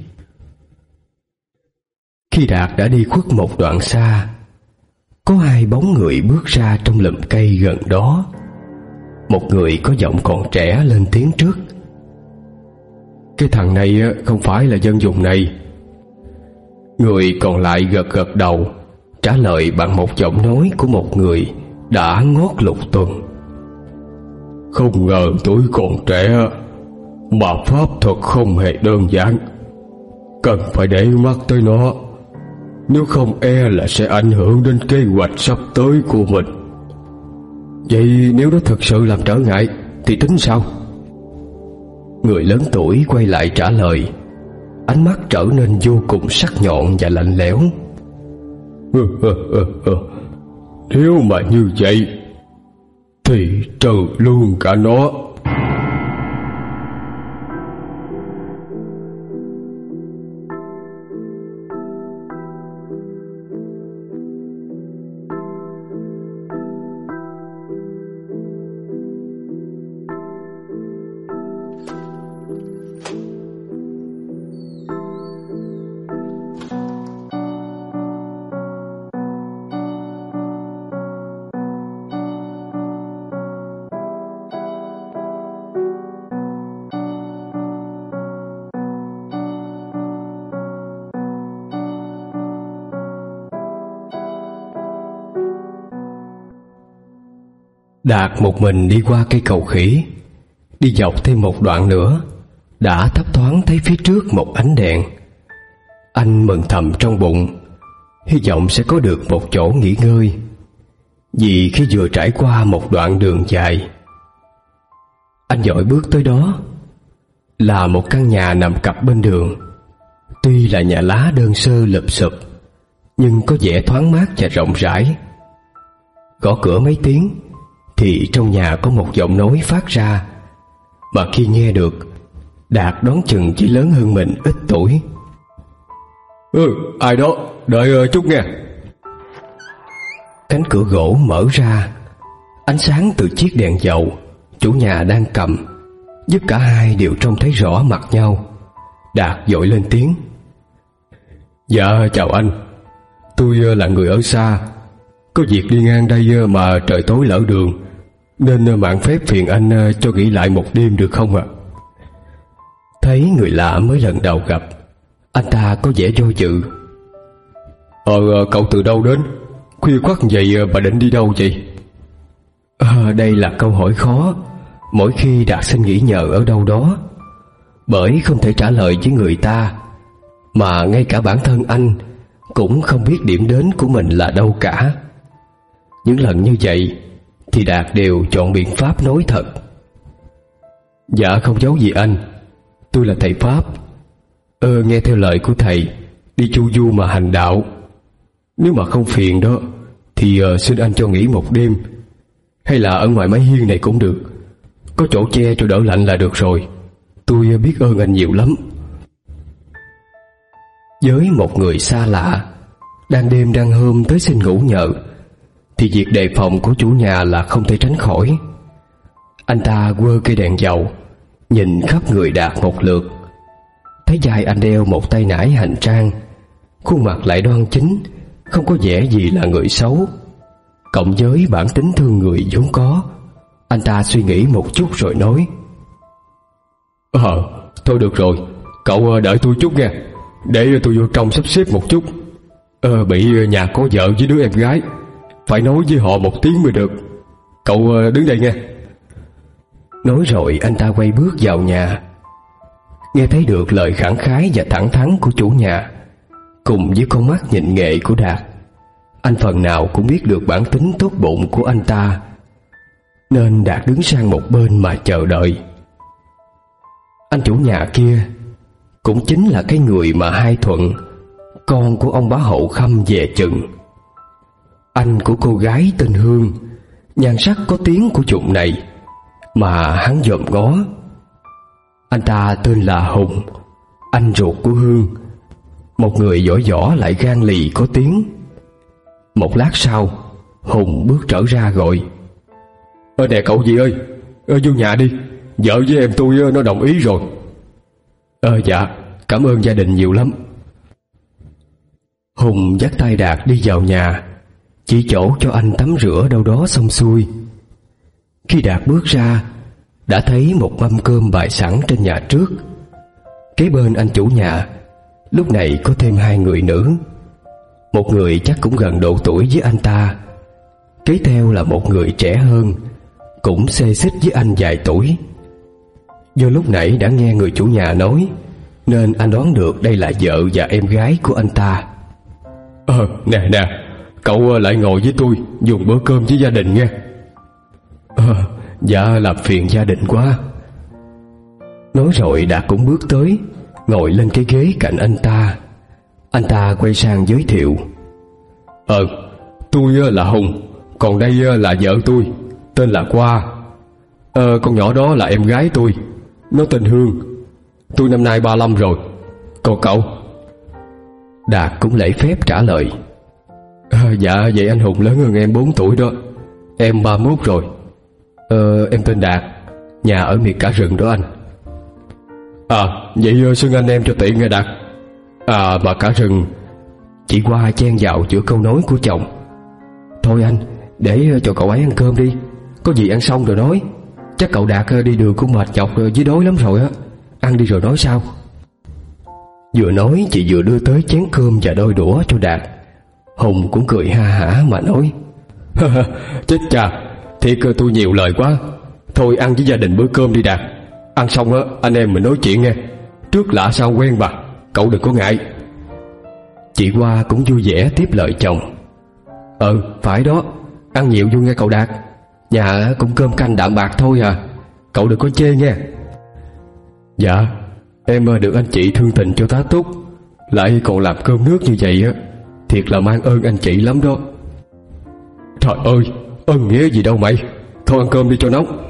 Khi Đạt đã đi khuất một đoạn xa, có hai bóng người bước ra trong lùm cây gần đó. Một người có giọng còn trẻ lên tiếng trước: "Cái thằng này không phải là dân vùng này." Người còn lại gật gật đầu, trả lời bằng một giọng nói của một người đã ngót lục tuần: "Không ngờ tuổi còn trẻ mà pháp thuật không hề đơn giản, cần phải để mắt tới nó, nếu không e là sẽ ảnh hưởng đến kế hoạch sắp tới của mình." "Vậy nếu nó thực sự làm trở ngại thì tính sao?" Người lớn tuổi quay lại trả lời, ánh mắt trở nên vô cùng sắc nhọn và lạnh lẽo. "Nếu mà như vậy thì trừ luôn cả nó." Đạt một mình đi qua cây cầu khỉ, đi dọc thêm một đoạn nữa đã thấp thoáng thấy phía trước một ánh đèn. Anh mừng thầm trong bụng, hy vọng sẽ có được một chỗ nghỉ ngơi, vì khi vừa trải qua một đoạn đường dài. Anh vội bước tới đó. Là một căn nhà nằm cặp bên đường. Tuy là nhà lá đơn sơ lụp xụp, nhưng có vẻ thoáng mát và rộng rãi. Gõ cửa mấy tiếng thì trong nhà có một giọng nói phát ra, mà khi nghe được, Đạt đoán chừng chỉ lớn hơn mình ít tuổi. "Ừ, ai đó, đợi chút nghe." Cánh cửa gỗ mở ra, ánh sáng từ chiếc đèn dầu chủ nhà đang cầm giúp cả hai đều trông thấy rõ mặt nhau. Đạt vội lên tiếng: "Dạ chào anh, tôi là người ở xa, Có việc đi ngang đây mà trời tối lỡ đường, nên mạn phép phiền anh cho nghỉ lại một đêm được không ạ? Thấy người lạ mới lần đầu gặp, anh ta có vẻ do dự. Ờ, cậu từ đâu đến? Khuya khoắt vậy bà định đi đâu vậy? À, đây là câu hỏi khó mỗi khi Đạt xin nghỉ nhờ ở đâu đó, bởi không thể trả lời với người ta, mà ngay cả bản thân anh cũng không biết điểm đến của mình là đâu cả. Những lần như vậy thì Đạt đều chọn biện pháp nói thật. Dạ không giấu gì anh, tôi là thầy Pháp. Ờ, nghe theo lời của thầy, đi chu du mà hành đạo. Nếu mà không phiền đó thì uh, xin anh cho nghỉ một đêm, hay là ở ngoài mái hiên này cũng được. Có chỗ che cho đỡ lạnh là được rồi. Tôi uh, biết ơn anh nhiều lắm. Với một người xa lạ, đang đêm đang hôm tới xin ngủ nhờ, thì việc đề phòng của chủ nhà là không thể tránh khỏi. Anh ta quơ cây đèn dầu, nhìn khắp người Đạt một lượt. Thấy vai anh đeo một tay nải hành trang, khuôn mặt lại đoan chính, không có vẻ gì là người xấu. Cộng với bản tính thương người vốn có, anh ta suy nghĩ một chút rồi nói: Ờ, thôi được rồi, cậu đợi tôi chút nha, để tôi vô trong sắp xếp một chút. Ờ, bị nhà có vợ với đứa em gái, phải nói với họ một tiếng mới được. Cậu đứng đây nghe. Nói rồi anh ta quay bước vào nhà. Nghe thấy được lời khẳng khái và thẳng thắn của chủ nhà, cùng với con mắt nhìn nghệ của Đạt, anh phần nào cũng biết được bản tính tốt bụng của anh ta, nên Đạt đứng sang một bên mà chờ đợi. Anh chủ nhà kia cũng chính là cái người mà Hai Thuận, con của ông bá Hậu Khâm về chừng. Anh của cô gái tên Hương, nhan sắc có tiếng của vùng này, mà hắn dòm ngó. Anh ta tên là Hùng, anh ruột của Hương, một người võ võ lại gan lì có tiếng. Một lát sau, Hùng bước trở ra gọi: Ơ nè cậu gì ơi, ơ vô nhà đi, vợ với em tôi nó đồng ý rồi. Ờ dạ, cảm ơn gia đình nhiều lắm. Hùng dắt tay Đạt đi vào nhà, chỉ chỗ cho anh tắm rửa đâu đó xong xuôi. Khi Đạt bước ra, đã thấy một mâm cơm bày sẵn trên nhà trước. Kế bên anh chủ nhà lúc này có thêm hai người nữ. Một người chắc cũng gần độ tuổi với anh ta, kế theo là một người trẻ hơn, cũng xê xích với anh vài tuổi. Do lúc nãy đã nghe người chủ nhà nói, nên anh đoán được đây là vợ và em gái của anh ta. Ờ, nè nè, cậu lại ngồi với tôi dùng bữa cơm với gia đình nghe. Ờ, dạ làm phiền gia đình quá. Nói rồi Đạt cũng bước tới, ngồi lên cái ghế cạnh anh ta. Anh ta quay sang giới thiệu: Ờ, tôi là Hùng, còn đây là vợ tôi, tên là Qua. Ờ, con nhỏ đó là em gái tôi, nó tên Hương. Tôi năm nay ba mươi lăm rồi. Còn cậu? Đạt cũng lễ phép trả lời: à, Dạ vậy anh Hùng lớn hơn em bốn tuổi đó. Em ba mươi mốt rồi. Ờ, em tên Đạt, nhà ở miệt Cả Rừng đó anh. À, vậy xưng anh em cho tiện nghe Đạt. À, mà Cả Rừng. Chị Qua chen vào giữa câu nói của chồng: Thôi anh, để cho cậu ấy ăn cơm đi, có gì ăn xong rồi nói. Chắc cậu Đạt đi đường cũng mệt nhọc với đói lắm rồi á, ăn đi rồi nói sao. Vừa nói chị vừa đưa tới chén cơm và đôi đũa cho Đạt. Hùng cũng cười ha hả mà nói: Chết cha, thiệt tôi nhiều lời quá. Thôi ăn với gia đình bữa cơm đi Đạt. Ăn xong á anh em mình nói chuyện nghe. Trước lạ sau quen bà, cậu đừng có ngại. Chị Hoa cũng vui vẻ tiếp lời chồng: Ừ phải đó, ăn nhiều vô nghe cậu Đạt. Nhà cũng cơm canh đạm bạc thôi à, cậu đừng có chê nghe. Dạ, em được anh chị thương tình cho tá túc, lại còn làm cơm nước như vậy á, thiệt là mang ơn anh chị lắm đó. Trời ơi, ơn nghĩa gì đâu mày. Thôi ăn cơm đi cho nóng.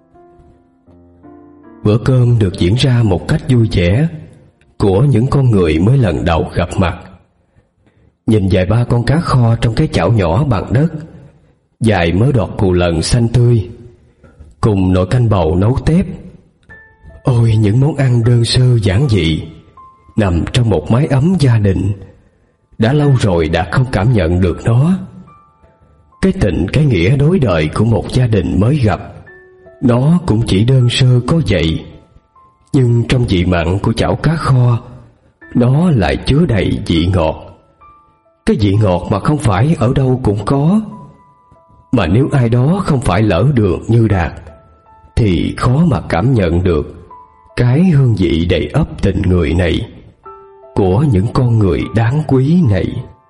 Bữa cơm được diễn ra một cách vui vẻ của những con người mới lần đầu gặp mặt. Nhìn vài ba con cá kho trong cái chảo nhỏ bằng đất, vài mớ đọt cù lần xanh tươi, cùng nồi canh bầu nấu tép. Ôi những món ăn đơn sơ giản dị, nằm trong một mái ấm gia đình. Đã lâu rồi đã không cảm nhận được nó. Cái tình cái nghĩa đối đời của một gia đình mới gặp, nó cũng chỉ đơn sơ có vậy. Nhưng trong vị mặn của chảo cá kho, nó lại chứa đầy vị ngọt. Cái vị ngọt mà không phải ở đâu cũng có. Mà nếu ai đó không phải lỡ đường như Đạt thì khó mà cảm nhận được cái hương vị đầy ắp tình người này, của những con người đáng quý này.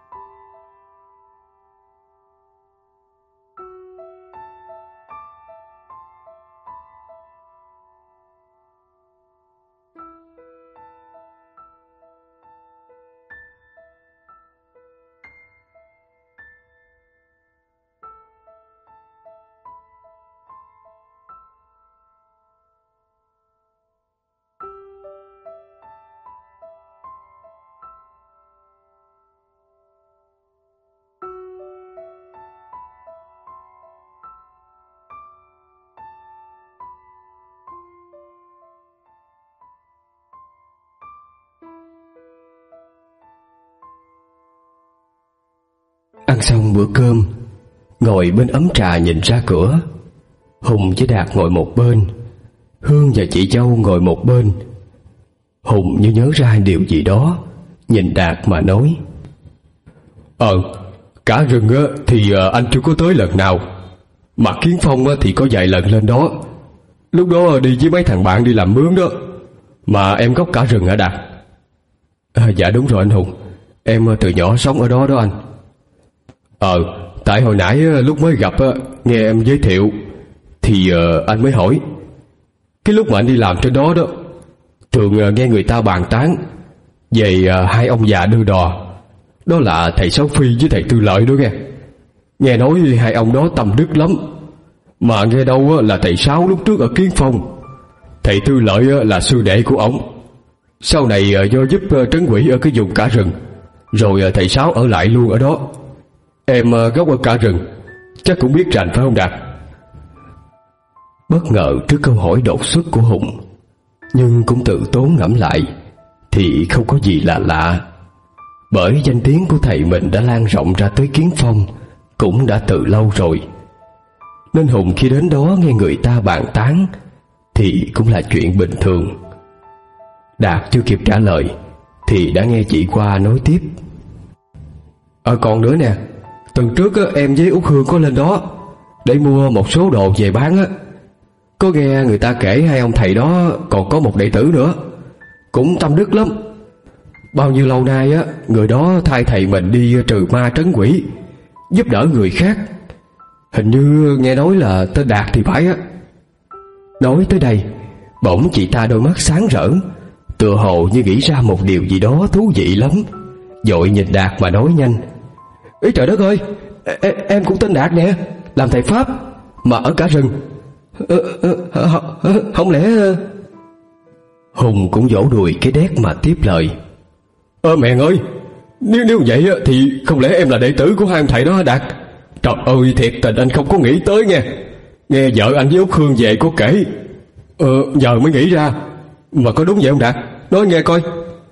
Ăn xong bữa cơm, ngồi bên ấm trà nhìn ra cửa. Hùng với Đạt ngồi một bên, Hương và chị Châu ngồi một bên. Hùng như nhớ ra điều gì đó, nhìn Đạt mà nói: Ờ, cả rừng á thì anh chưa có tới lần nào, mà Kiến Phong á thì có vài lần lên đó. Lúc đó đi với mấy thằng bạn đi làm mướn đó. Mà em gốc cả rừng hả Đạt? À, dạ đúng rồi anh Hùng, em từ nhỏ sống ở đó đó anh. Ờ, tại hồi nãy lúc mới gặp nghe em giới thiệu thì uh, anh mới hỏi. Cái lúc mà anh đi làm trên đó đó, thường uh, nghe người ta bàn tán về uh, hai ông già đưa đò. Đó là thầy Sáu Phi với thầy Tư Lợi đó nghe. Nghe nói hai ông đó tâm đức lắm. Mà nghe đâu uh, là thầy Sáu lúc trước ở Kiến Phong, thầy Tư Lợi uh, là sư đệ của ổng. Sau này uh, do giúp uh, trấn quỷ ở cái vùng cả rừng, rồi uh, thầy Sáu ở lại luôn ở đó. Em gốc ở cả rừng, chắc cũng biết rành phải không Đạt? Bất ngờ trước câu hỏi đột xuất của Hùng, nhưng cũng tự tốn ngẫm lại thì không có gì là lạ. Bởi danh tiếng của thầy mình đã lan rộng ra tới Kiến Phong cũng đã từ lâu rồi, nên Hùng khi đến đó nghe người ta bàn tán thì cũng là chuyện bình thường. Đạt chưa kịp trả lời thì đã nghe chị Qua nói tiếp: Ờ còn nữa nè, tuần trước á, em với Út Hương có lên đó để mua một số đồ về bán á. Có nghe người ta kể hai ông thầy đó còn có một đệ tử nữa, cũng tâm đức lắm. Bao nhiêu lâu nay á, người đó thay thầy mình đi trừ ma trấn quỷ, giúp đỡ người khác. Hình như nghe nói là tên Đạt thì phải á. Nói tới đây, bỗng chị ta đôi mắt sáng rỡ, tựa hồ như nghĩ ra một điều gì đó thú vị lắm, vội nhìn Đạt mà nói nhanh: Ý trời đất ơi, em, em cũng tên Đạt nè, làm thầy Pháp mà ở cả rừng. ờ, ờ, ờ, Không lẽ... Hùng cũng vỗ đùi cái đét mà tiếp lời: Ơ mẹ ơi, nếu nếu vậy thì không lẽ em là đệ tử của hai ông thầy đó hả Đạt? Trời ơi, thiệt tình anh không có nghĩ tới nghe. Nghe vợ anh với Út Hương về có kể, Ờ giờ mới nghĩ ra. Mà có đúng vậy không Đạt? Nói nghe coi.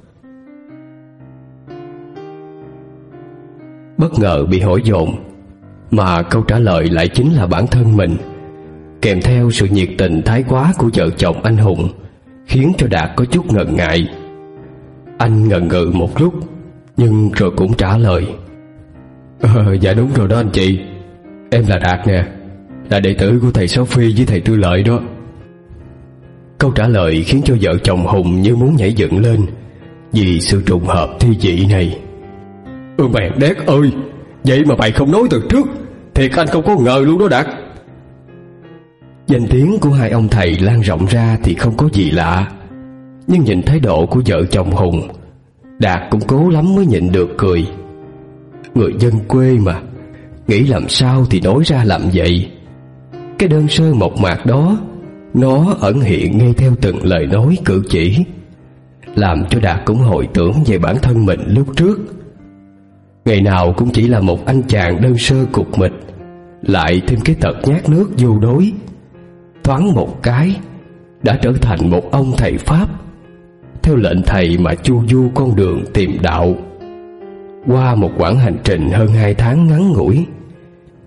Bất ngờ bị hỏi dồn, mà câu trả lời lại chính là bản thân mình, kèm theo sự nhiệt tình thái quá của vợ chồng anh Hùng, khiến cho Đạt có chút ngần ngại. Anh ngần ngừ một lúc, nhưng rồi cũng trả lời: ờ, Dạ đúng rồi đó anh chị, em là Đạt nè, là đệ tử của thầy Sáu Phi với thầy Tư Lợi đó. Câu trả lời khiến cho vợ chồng Hùng như muốn nhảy dựng lên vì sự trùng hợp thi vị này. Ừ mẹ đét ơi, vậy mà mày không nói từ trước, thiệt anh không có ngờ luôn đó Đạt. Danh tiếng của hai ông thầy lan rộng ra thì không có gì lạ, nhưng nhìn thái độ của vợ chồng Hùng, Đạt cũng cố lắm mới nhịn được cười. Người dân quê mà, nghĩ làm sao thì nói ra làm vậy. Cái đơn sơ mộc mạc đó, nó ẩn hiện ngay theo từng lời nói cử chỉ, làm cho Đạt cũng hồi tưởng về bản thân mình lúc trước. Ngày nào cũng chỉ là một anh chàng đơn sơ cục mịch, lại thêm cái tật nhát nước vô đối, thoáng một cái đã trở thành một ông thầy Pháp, theo lệnh thầy mà chu du con đường tìm đạo. Qua một quãng hành trình hơn hai tháng ngắn ngủi,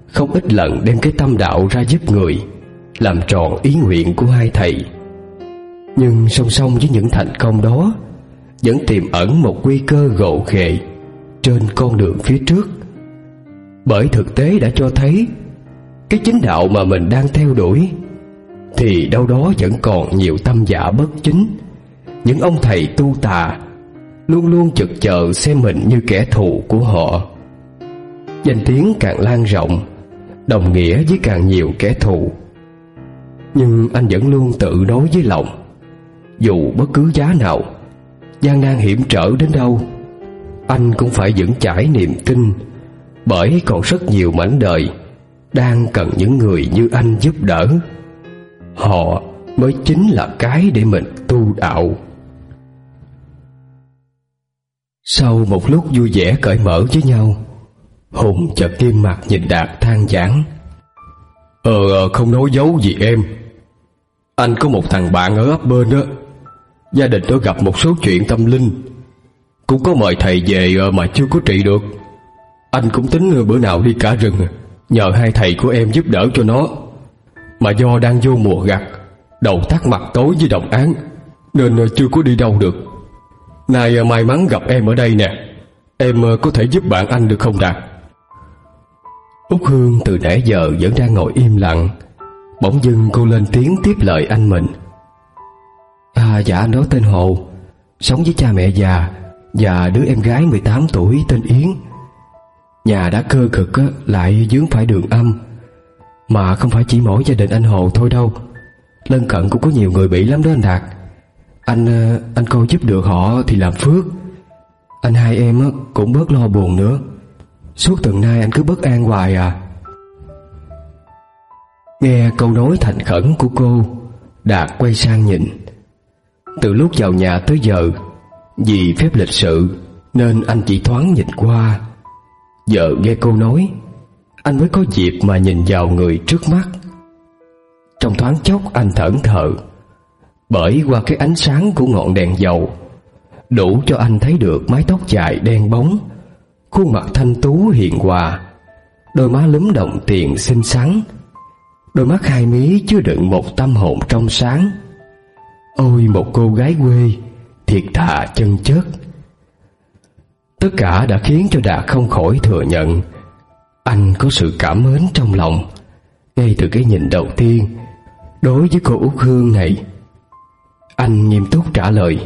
không ít lần đem cái tâm đạo ra giúp người, làm tròn ý nguyện của hai thầy. Nhưng song song với những thành công đó vẫn tiềm ẩn một nguy cơ gồ ghề trên con đường phía trước. Bởi thực tế đã cho thấy cái chính đạo mà mình đang theo đuổi thì đâu đó vẫn còn nhiều tâm dạ bất chính, những ông thầy tu tà luôn luôn chực chờ xem mình như kẻ thù của họ. Danh tiếng càng lan rộng, đồng nghĩa với càng nhiều kẻ thù. Nhưng anh vẫn luôn tự nói với lòng, dù bất cứ giá nào, gian nan hiểm trở đến đâu, anh cũng phải vững chãi niềm tin, bởi còn rất nhiều mảnh đời đang cần những người như anh giúp đỡ. Họ mới chính là cái để mình tu đạo. Sau một lúc vui vẻ cởi mở với nhau, Hùng chợt nghiêm mặt nhìn Đạt than vãn: Ờ không nói giấu gì em, anh có một thằng bạn ở ấp bên đó, gia đình nó gặp một số chuyện tâm linh, cũng có mời thầy về mà chưa có trị được. Anh cũng tính bữa nào đi cả rừng nhờ hai thầy của em giúp đỡ cho nó, mà do đang vô mùa gặt, đầu tắt mặt tối với đồng áng, nên chưa có đi đâu được. Nay may mắn gặp em ở đây nè, em có thể giúp bạn anh được không Đạt? Út Hương từ nãy giờ vẫn đang ngồi im lặng, bỗng dưng cô lên tiếng tiếp lời anh mình: À dạ, anh đó tên Hồ, sống với cha mẹ già và đứa em gái mười tám tuổi tên Yến. Nhà đã cơ cực á, lại vướng phải đường âm. Mà không phải chỉ mỗi gia đình anh Hồ thôi đâu, lân cận cũng có nhiều người bị lắm đó anh Đạt. Anh anh coi giúp được họ thì làm phước. Anh hai em á, cũng bớt lo buồn nữa. Suốt tuần nay anh cứ bất an hoài à. Nghe câu nói thành khẩn của cô, Đạt quay sang nhìn. Từ lúc vào nhà tới giờ, vì phép lịch sự nên anh chỉ thoáng nhìn qua. Giờ nghe cô nói, anh mới có dịp mà nhìn vào người trước mắt. Trong thoáng chốc anh thẫn thờ, bởi qua cái ánh sáng của ngọn đèn dầu đủ cho anh thấy được mái tóc dài đen bóng, khuôn mặt thanh tú hiền hòa, đôi má lúm đồng tiền xinh xắn, đôi mắt hai mí chứa đựng một tâm hồn trong sáng. Ôi một cô gái quê thiệt thà chân chất. Tất cả đã khiến cho Đạt không khỏi thừa nhận anh có sự cảm mến trong lòng ngay từ cái nhìn đầu tiên đối với cô Út Hương này. Anh nghiêm túc trả lời: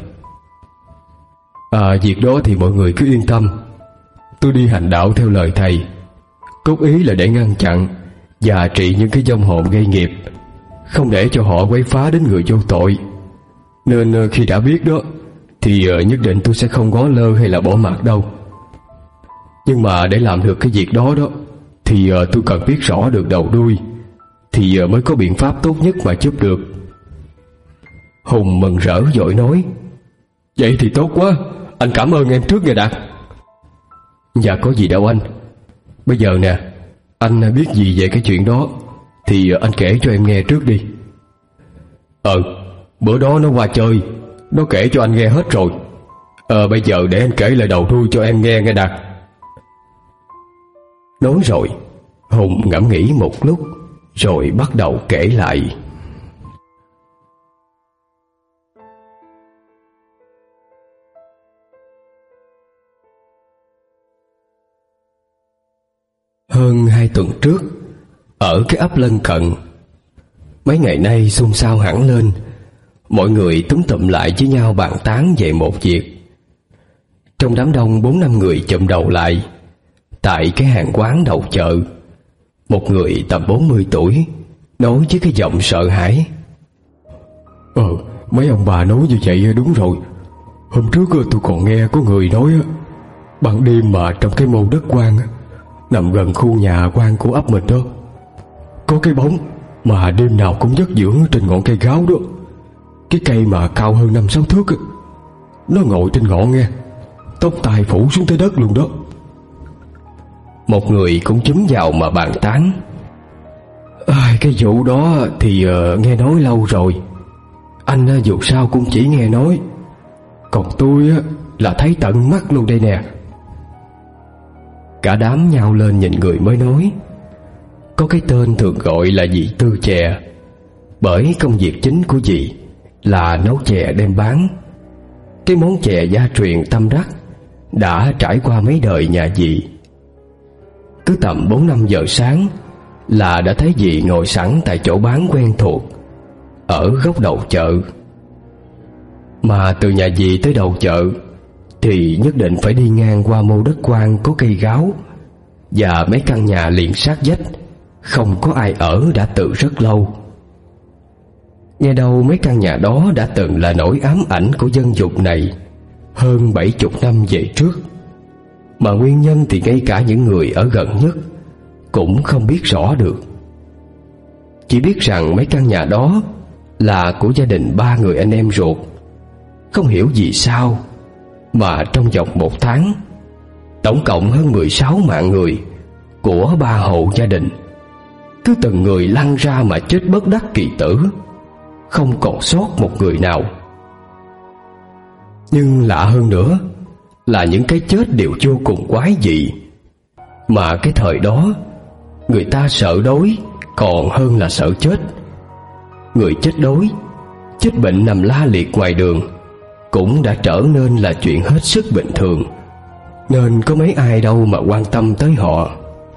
À việc đó thì mọi người cứ yên tâm, tôi đi hành đạo theo lời thầy, cốt ý là để ngăn chặn và trị những cái vong hồn gây nghiệp, không để cho họ quấy phá đến người vô tội. Nên khi đã biết đó thì nhất định tôi sẽ không ngó lơ hay là bỏ mặc đâu. Nhưng mà để làm được cái việc đó đó thì tôi cần biết rõ được đầu đuôi, thì mới có biện pháp tốt nhất mà giúp được. Hùng mừng rỡ vội nói: Vậy thì tốt quá, anh cảm ơn em trước nghe Đạt. Dạ có gì đâu anh. Bây giờ nè, anh biết gì về cái chuyện đó thì anh kể cho em nghe trước đi. Ờ, bữa đó nó qua chơi, nó kể cho anh nghe hết rồi. Ờ bây giờ để anh kể lại đầu đuôi cho em nghe nghe Đạt. Nói rồi, Hùng ngẫm nghĩ một lúc rồi bắt đầu kể lại. Hơn hai tuần trước, ở cái ấp lân cận, mấy ngày nay xôn xao hẳn lên. Mọi người túm tụm lại với nhau bàn tán về một việc. Trong đám đông bốn năm người chụm đầu lại tại cái hàng quán đầu chợ, một người tầm bốn mươi tuổi nói với cái giọng sợ hãi: Ờ, mấy ông bà nói như vậy đúng rồi. Hôm trước tôi còn nghe có người nói ban đêm mà trong cái mô đất quan nằm gần khu nhà quan của ấp mình đó, có cái bóng mà đêm nào cũng giấc dưỡng trên ngọn cây gáo đó. Cái cây mà cao hơn năm sáu thước. Nó ngồi trên ngọn nghe, tóc tai phủ xuống tới đất luôn đó. Một người cũng chúm vào mà bàn tán: À, cái vụ đó thì uh, nghe nói lâu rồi. Anh uh, dù sao cũng chỉ nghe nói, còn tôi uh, là thấy tận mắt luôn đây nè. Cả đám nhao lên nhìn người mới nói. có cái tên thường gọi là dì Tư chè, bởi công việc chính của dì là nấu chè đem bán. Cái món chè gia truyền tâm đắc đã trải qua mấy đời nhà dì. Cứ tầm bốn năm giờ sáng là đã thấy dì ngồi sẵn tại chỗ bán quen thuộc ở góc đầu chợ. Mà từ nhà dì tới đầu chợ thì nhất định phải đi ngang qua mô đất quan có cây gáo và mấy căn nhà liền sát vách, không có ai ở đã từ rất lâu. Nghe đâu mấy căn nhà đó đã từng là nỗi ám ảnh của dân vùng này hơn bảy chục năm về trước, mà nguyên nhân thì ngay cả những người ở gần nhất cũng không biết rõ được. Chỉ biết rằng mấy căn nhà đó là của gia đình ba người anh em ruột. Không hiểu vì sao mà trong vòng một tháng, tổng cộng hơn mười sáu mạng người của ba hộ gia đình cứ từng người lăn ra mà chết bất đắc kỳ tử, không còn sót một người nào. Nhưng lạ hơn nữa là những cái chết đều vô cùng quái dị, mà cái thời đó người ta sợ đói còn hơn là sợ chết. Người chết đói, chết bệnh nằm la liệt ngoài đường cũng đã trở nên là chuyện hết sức bình thường, nên có mấy ai đâu mà quan tâm tới họ.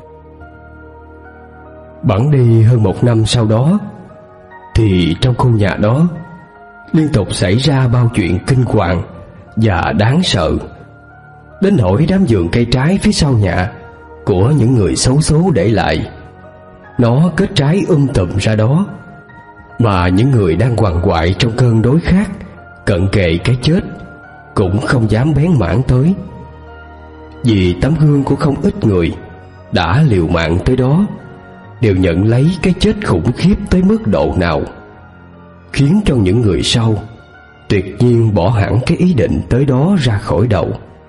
Bẵng đi hơn một năm sau đó thì trong khu nhà đó liên tục xảy ra bao chuyện kinh hoàng và đáng sợ, đến nỗi đám vườn cây trái phía sau nhà của những người xấu số để lại, nó kết trái um tùm ra đó, mà những người đang quằn quại trong cơn đói khát cận kề cái chết cũng không dám bén mảng tới, vì tấm gương của không ít người đã liều mạng tới đó đều nhận lấy cái chết khủng khiếp tới mức độ nào, khiến cho những người sau tuyệt nhiên bỏ hẳn cái ý định tới đó ra khỏi đầu.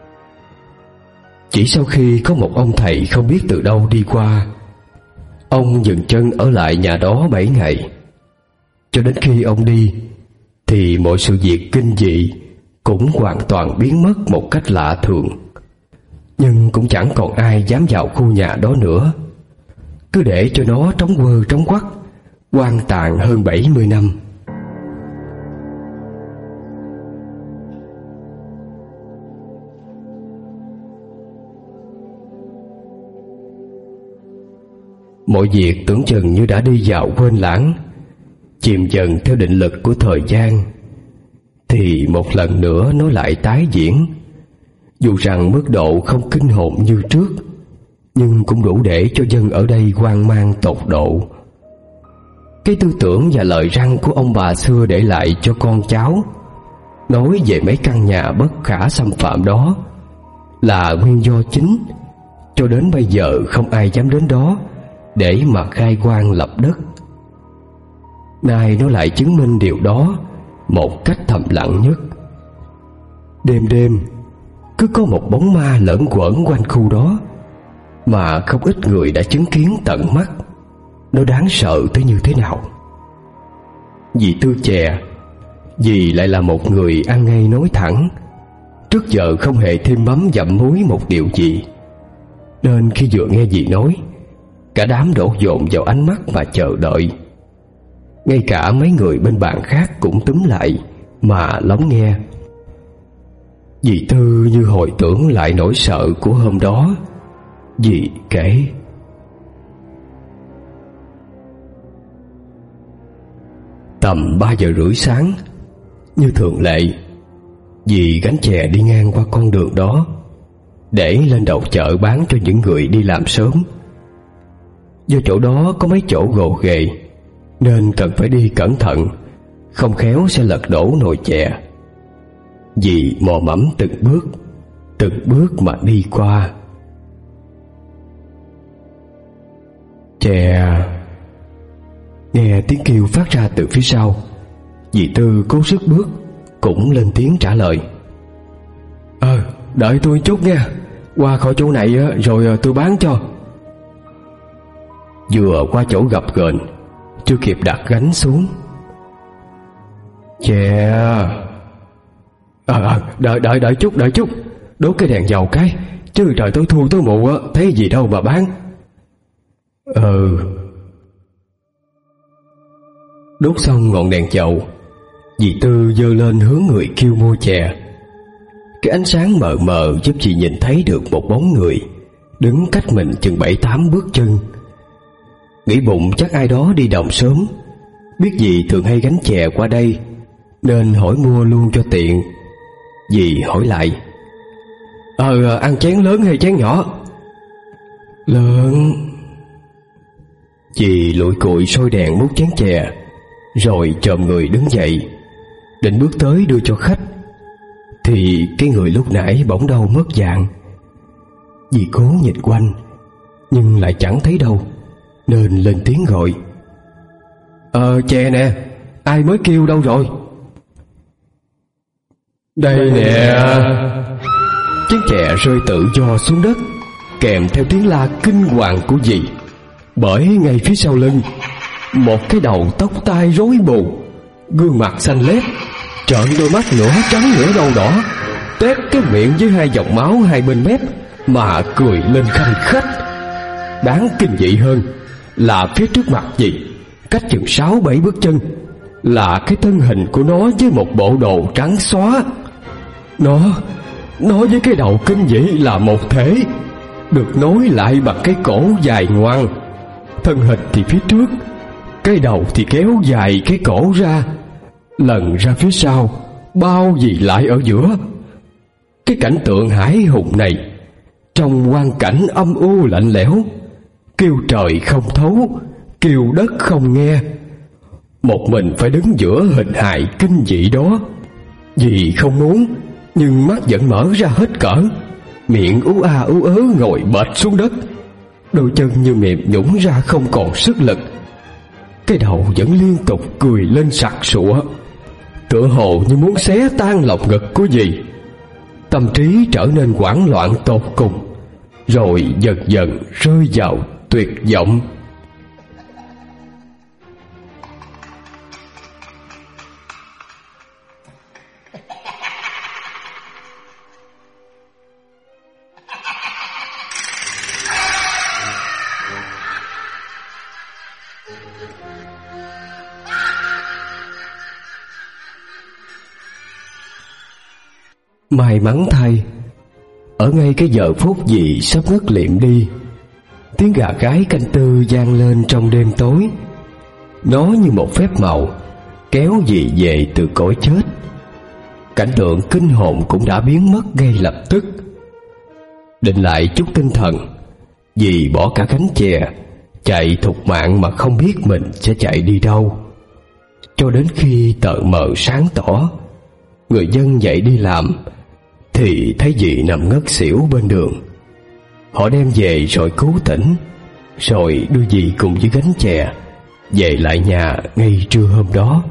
Chỉ sau khi có một ông thầy không biết từ đâu đi qua, ông dừng chân ở lại nhà đó bảy ngày. Cho đến khi ông đi thì mọi sự việc kinh dị cũng hoàn toàn biến mất một cách lạ thường. Nhưng cũng chẳng còn ai dám vào khu nhà đó nữa, cứ để cho nó trống quơ trống quắc, hoang tàn hơn bảy mươi năm. Mọi việc tưởng chừng như đã đi vào quên lãng, chìm dần theo định lực của thời gian, thì một lần nữa nó lại tái diễn. Dù rằng mức độ không kinh hồn như trước, nhưng cũng đủ để cho dân ở đây hoang mang tột độ. Cái tư tưởng và lời răn của ông bà xưa để lại cho con cháu nói về mấy căn nhà bất khả xâm phạm đó là nguyên do chính cho đến bây giờ không ai dám đến đó để mà khai hoang lập đất. Nay nó lại chứng minh điều đó một cách thầm lặng nhất. Đêm đêm cứ có một bóng ma lởn quởn quanh khu đó, mà không ít người đã chứng kiến tận mắt. Nó đáng sợ tới như thế nào. Dì Tư chè, dì lại là một người ăn ngay nói thẳng, trước giờ không hề thêm mắm dặm muối một điều gì, nên khi vừa nghe dì nói, cả đám đổ dồn vào ánh mắt mà chờ đợi. Ngay cả mấy người bên bàn khác cũng túm lại mà lắng nghe. Dì Tư như hồi tưởng lại nỗi sợ của hôm đó. Dì kể: tầm ba giờ rưỡi sáng, như thường lệ, dì gánh chè đi ngang qua con đường đó để lên đầu chợ bán cho những người đi làm sớm. Do chỗ đó có mấy chỗ gồ ghề nên cần phải đi cẩn thận, không khéo sẽ lật đổ nồi chè. Dì mò mẫm từng bước, từng bước mà đi qua. Chè. Nghe tiếng kêu phát ra từ phía sau, dì Tư cố sức bước, cũng lên tiếng trả lời: Ờ, đợi tôi chút nha, qua khỏi chỗ này rồi tôi bán cho. Vừa qua chỗ gập ghềnh, chưa kịp đặt gánh xuống: Chè. Ờ, à, đợi, đợi, đợi chút, đợi chút, đốt cái đèn dầu cái, chứ trời tối thui tối mụ thấy gì đâu mà bán. Ừ, Đốt xong ngọn đèn dầu, dì Tư giơ lên hướng người kêu mua chè. Cái ánh sáng mờ mờ giúp chị nhìn thấy được một bóng người đứng cách mình chừng bảy tám bước chân. Nghĩ bụng chắc ai đó đi đồng sớm, biết dì thường hay gánh chè qua đây nên hỏi mua luôn cho tiện. Dì hỏi lại: Ờ ăn chén lớn hay chén nhỏ? Lớn. Dì lụi cụi sôi đèn múc chén chè, rồi chồm người đứng dậy định bước tới đưa cho khách, thì cái người lúc nãy bỗng đâu mất dạng. Dì cố nhìn quanh nhưng lại chẳng thấy đâu, nên lên tiếng gọi: Ờ chè nè, ai mới kêu đâu rồi? Đây nè. Chén chè rơi tự do xuống đất, kèm theo tiếng la kinh hoàng của dì. Bởi ngay phía sau lưng, một cái đầu tóc tai rối bù, gương mặt xanh lét, trợn đôi mắt nửa trắng nửa đâu đỏ, tét cái miệng với hai dòng máu hai bên mép mà cười lên khanh khách. Đáng kinh dị hơn là phía trước mặt dì, cách chừng sáu bảy bước chân, là cái thân hình của nó với một bộ đồ trắng xóa. Nó Nó với cái đầu kinh dị là một thể, được nối lại bằng cái cổ dài ngoằng. Thân hình thì phía trước, cái đầu thì kéo dài cái cổ ra, lần ra phía sau, bao dì lại ở giữa. Cái cảnh tượng hãi hùng này, trong quang cảnh âm u lạnh lẽo, kêu trời không thấu, kêu đất không nghe, một mình phải đứng giữa hình hài kinh dị đó. Dì không muốn, nhưng mắt vẫn mở ra hết cỡ, miệng ú a ú ớ ngồi bệt xuống đất, đôi chân như mềm nhũn ra không còn sức lực. Cái đầu vẫn liên tục cười lên sặc sụa, tựa hồ như muốn xé tan lồng ngực của dì. Tâm trí trở nên hoảng loạn tột cùng, rồi dần dần rơi vào tuyệt vọng. May mắn thay, ở ngay cái giờ phút dì sắp ngất liệm đi, tiếng gà gáy canh tư vang lên trong đêm tối. Nó như một phép màu kéo dì về từ cõi chết. Cảnh tượng kinh hồn cũng đã biến mất ngay lập tức. Định lại chút tinh thần, dì bỏ cả gánh chè, chạy thục mạng mà không biết mình sẽ chạy đi đâu. Cho đến khi tờ mờ sáng tỏ, người dân dậy đi làm, thì thấy dì nằm ngất xỉu bên đường. Họ đem về rồi cứu tỉnh, rồi đưa dì cùng với gánh chè về lại nhà ngay trưa hôm đó.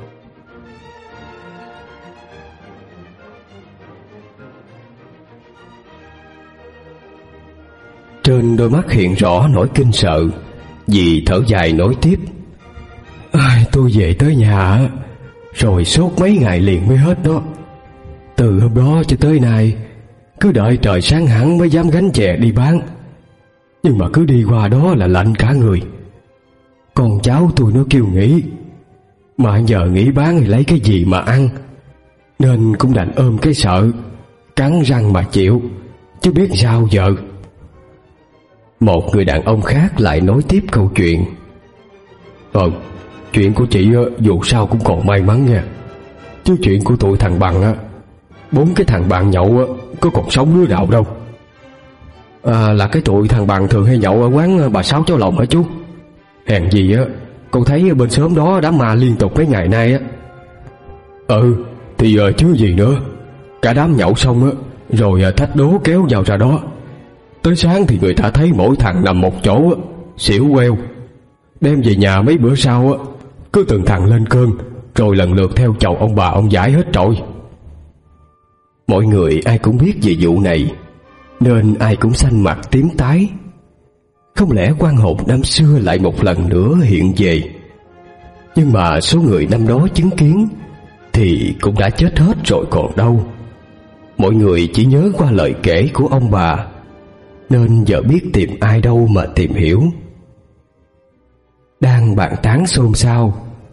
Trên đôi mắt hiện rõ nỗi kinh sợ, dì thở dài nói tiếp: Ai, tôi về tới nhà rồi sốt mấy ngày liền mới hết đó. Từ hôm đó cho tới nay, cứ đợi trời sáng hẳn mới dám gánh chè đi bán. Nhưng mà cứ đi qua đó là lạnh cả người. Con cháu tôi nó kêu nghỉ, mà giờ nghỉ bán thì lấy cái gì mà ăn, nên cũng đành ôm cái sợ, cắn răng mà chịu, chứ biết sao giờ. Một người đàn ông khác lại nói tiếp câu chuyện: Ờ, chuyện của chị dù sao cũng còn may mắn nha. Chứ chuyện của tụi thằng Bằng á, bốn cái thằng bạn nhậu á, có còn sống đứa nào đâu. À, là cái tụi thằng Bằng thường hay nhậu ở quán bà Sáu Cháo Lòng hả chú? Hèn gì á, con thấy bên xóm đó đám ma liên tục mấy ngày nay á. Ừ, thì giờ chứ gì nữa. Cả đám nhậu xong á, rồi thách đố kéo vào ra đó. Tới sáng thì người ta thấy mỗi thằng nằm một chỗ á, xỉu queo. Đem về nhà mấy bữa sau á, cứ từng thằng lên cơn, rồi lần lượt theo chầu ông bà ông giải hết trội. Mọi người ai cũng biết về vụ này, nên ai cũng xanh mặt tím tái. Không lẽ oan hồn năm xưa lại một lần nữa hiện về? Nhưng mà số người năm đó chứng kiến thì cũng đã chết hết rồi còn đâu. Mọi người chỉ nhớ qua lời kể của ông bà, nên giờ biết tìm ai đâu mà tìm hiểu. Đang bàn tán xôn xao,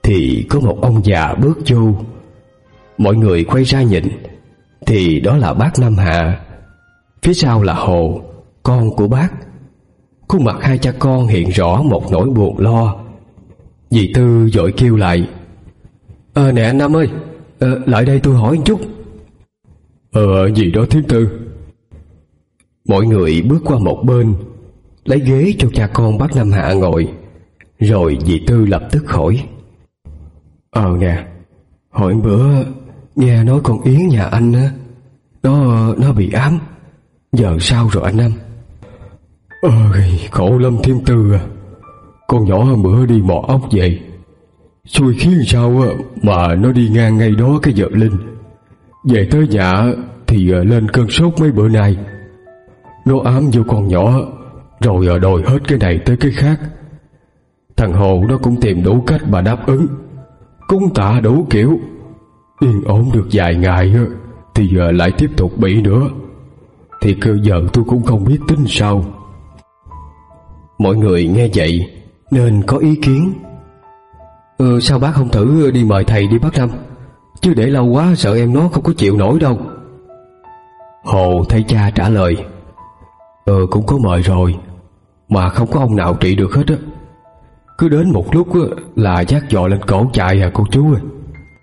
thì có một ông già bước vô. Mọi người quay ra nhìn thì đó là bác Năm Hạ. Phía sau là Hồ, con của bác. Khuôn mặt hai cha con hiện rõ một nỗi buồn lo. Dì Tư vội kêu lại: Ờ nè anh Năm ơi, ờ, lại đây tôi hỏi một chút. Ờ gì đó Thiếp Tư? Mọi người bước qua một bên, lấy ghế cho cha con bác Năm Hạ ngồi. Rồi dì Tư lập tức hỏi: Ờ nè, hồi bữa nghe nói con Yến nhà anh á, Nó nó bị ám. Giờ sao rồi anh Năm? Ơi khổ lắm Thiếp Tư à. Con nhỏ hôm bữa đi mò ốc về, xui khiến sao mà nó đi ngang ngay đó cái giờ linh. Về tới nhà thì lên cơn sốt mấy bữa nay. Nó ám vô con nhỏ, rồi đòi hết cái này tới cái khác. Thằng Hồ nó cũng tìm đủ cách mà đáp ứng, cúng tạ đủ kiểu. Yên ổn được vài ngày thì giờ lại tiếp tục bị nữa. Thì cơ giờ tôi cũng không biết tính sao. Mọi người nghe vậy nên có ý kiến. Ừ, sao bác không thử đi mời thầy đi bác Năm? Chứ để lâu quá sợ em nó không có chịu nổi đâu. Hồ thay cha trả lời: Ừ cũng có mời rồi, mà không có ông nào trị được hết á. Cứ đến một lúc là giác dọ lên cổ chạy à cô chú ơi.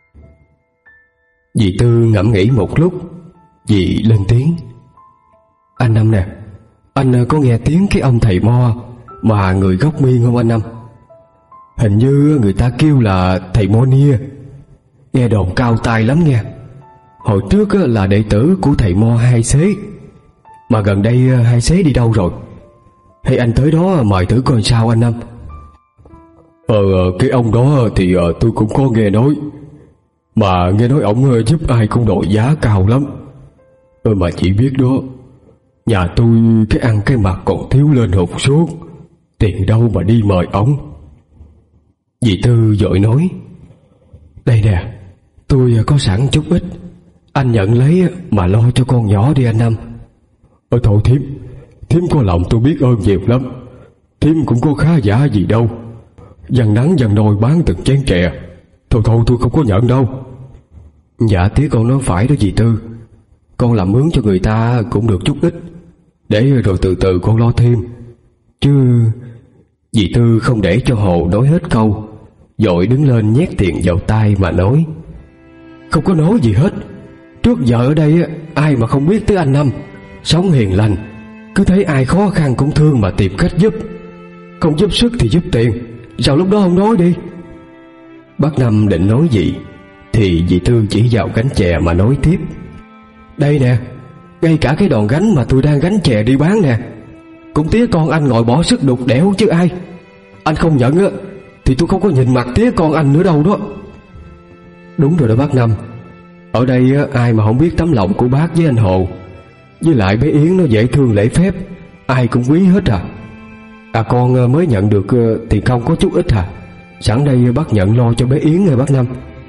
Dì Tư ngẫm nghĩ một lúc, dì lên tiếng: Anh Năm nè, anh có nghe tiếng cái ông thầy mo mà người gốc Miên không anh Năm? Hình như người ta kêu là thầy Mo Nia. Nghe đồn cao tay lắm nghe. Hồi trước là đệ tử của thầy Mo Hai Xế, mà gần đây Hai Xế đi đâu rồi? Hay anh tới đó mời thử coi sao anh Năm? Ờ cái ông đó thì tôi cũng có nghe nói. Mà nghe nói ổng giúp ai cũng đòi giá cao lắm. Ờ mà chỉ biết đó, nhà tôi cái ăn cái mặc còn thiếu lên hụt suốt, tiền đâu mà đi mời ổng. Dì Tư vội nói: Đây nè, tôi có sẵn chút ít, anh nhận lấy mà lo cho con nhỏ đi anh Năm. Ờ thôi Thiếp, Thiếp có lòng tôi biết ơn nhiều lắm. Thiếp cũng có khá giả gì đâu, dằn nắng dằn nôi bán từng chén chè. Thôi thôi tôi không có nhận đâu. Dạ tía con nói phải đó dì Tư. Con làm mướn cho người ta cũng được chút ít, để rồi từ từ con lo thêm. Chứ... Dì Tư không để cho Hồ nói hết câu, vội đứng lên nhét tiền vào tay mà nói: Không có nói gì hết. Trước giờ ở đây ai mà không biết tới anh Năm, sống hiền lành, cứ thấy ai khó khăn cũng thương mà tìm cách giúp. Không giúp sức thì giúp tiền, sao lúc đó không nói đi? Bác Năm định nói gì thì dì Tư chỉ vào gánh chè mà nói tiếp: Đây nè, ngay cả cái đòn gánh mà tôi đang gánh chè đi bán nè, cũng tía con anh ngồi bỏ sức đục đẽo chứ ai. Anh không nhận á thì tôi không có nhìn mặt tía con anh nữa đâu đó. Đúng rồi đó bác Năm. Ở đây á, ai mà không biết tấm lòng của bác với anh Hồ. Với lại bé Yến nó dễ thương lễ phép, ai cũng quý hết à. À con mới nhận được tiền công có chút ít à. Sẵn đây bác nhận lo cho bé Yến rồi bác Năm.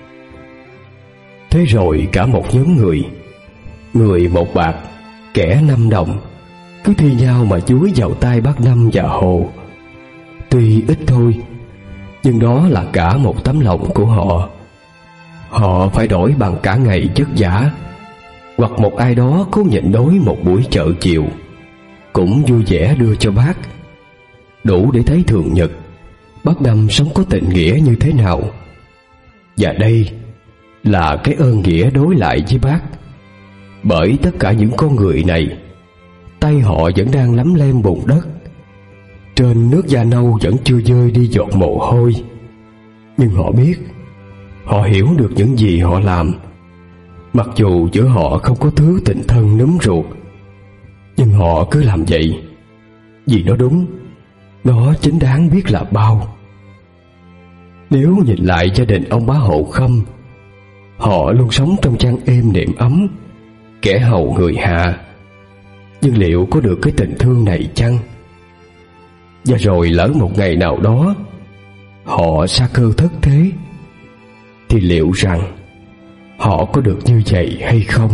Thế rồi cả một nhóm người, người một bạc, kẻ năm đồng, cứ thi nhau mà chúi vào tay bác Năm và Hồ. Tuy ít thôi, nhưng đó là cả một tấm lòng của họ. Họ phải đổi bằng cả ngày vất vả, hoặc một ai đó cố nhịn đói một buổi chợ chiều, cũng vui vẻ đưa cho bác, đủ để thấy thường nhật bác Năm sống có tình nghĩa như thế nào. Và đây là cái ơn nghĩa đối lại với bác. Bởi tất cả những con người này, tay họ vẫn đang lấm lem bùn đất, trên nước da nâu vẫn chưa rơi đi giọt mồ hôi. Nhưng họ biết, họ hiểu được những gì họ làm. Mặc dù giữa họ không có thứ tình thân núm ruột, nhưng họ cứ làm vậy vì nó đúng, nó chính đáng biết là bao. Nếu nhìn lại gia đình ông bá Hộ Khâm, họ luôn sống trong chăn êm đệm ấm, kẻ hầu người hạ. Nhưng liệu có được cái tình thương này chăng? Và rồi lỡ một ngày nào đó họ sa cơ thất thế, thì liệu rằng họ có được như vậy hay không?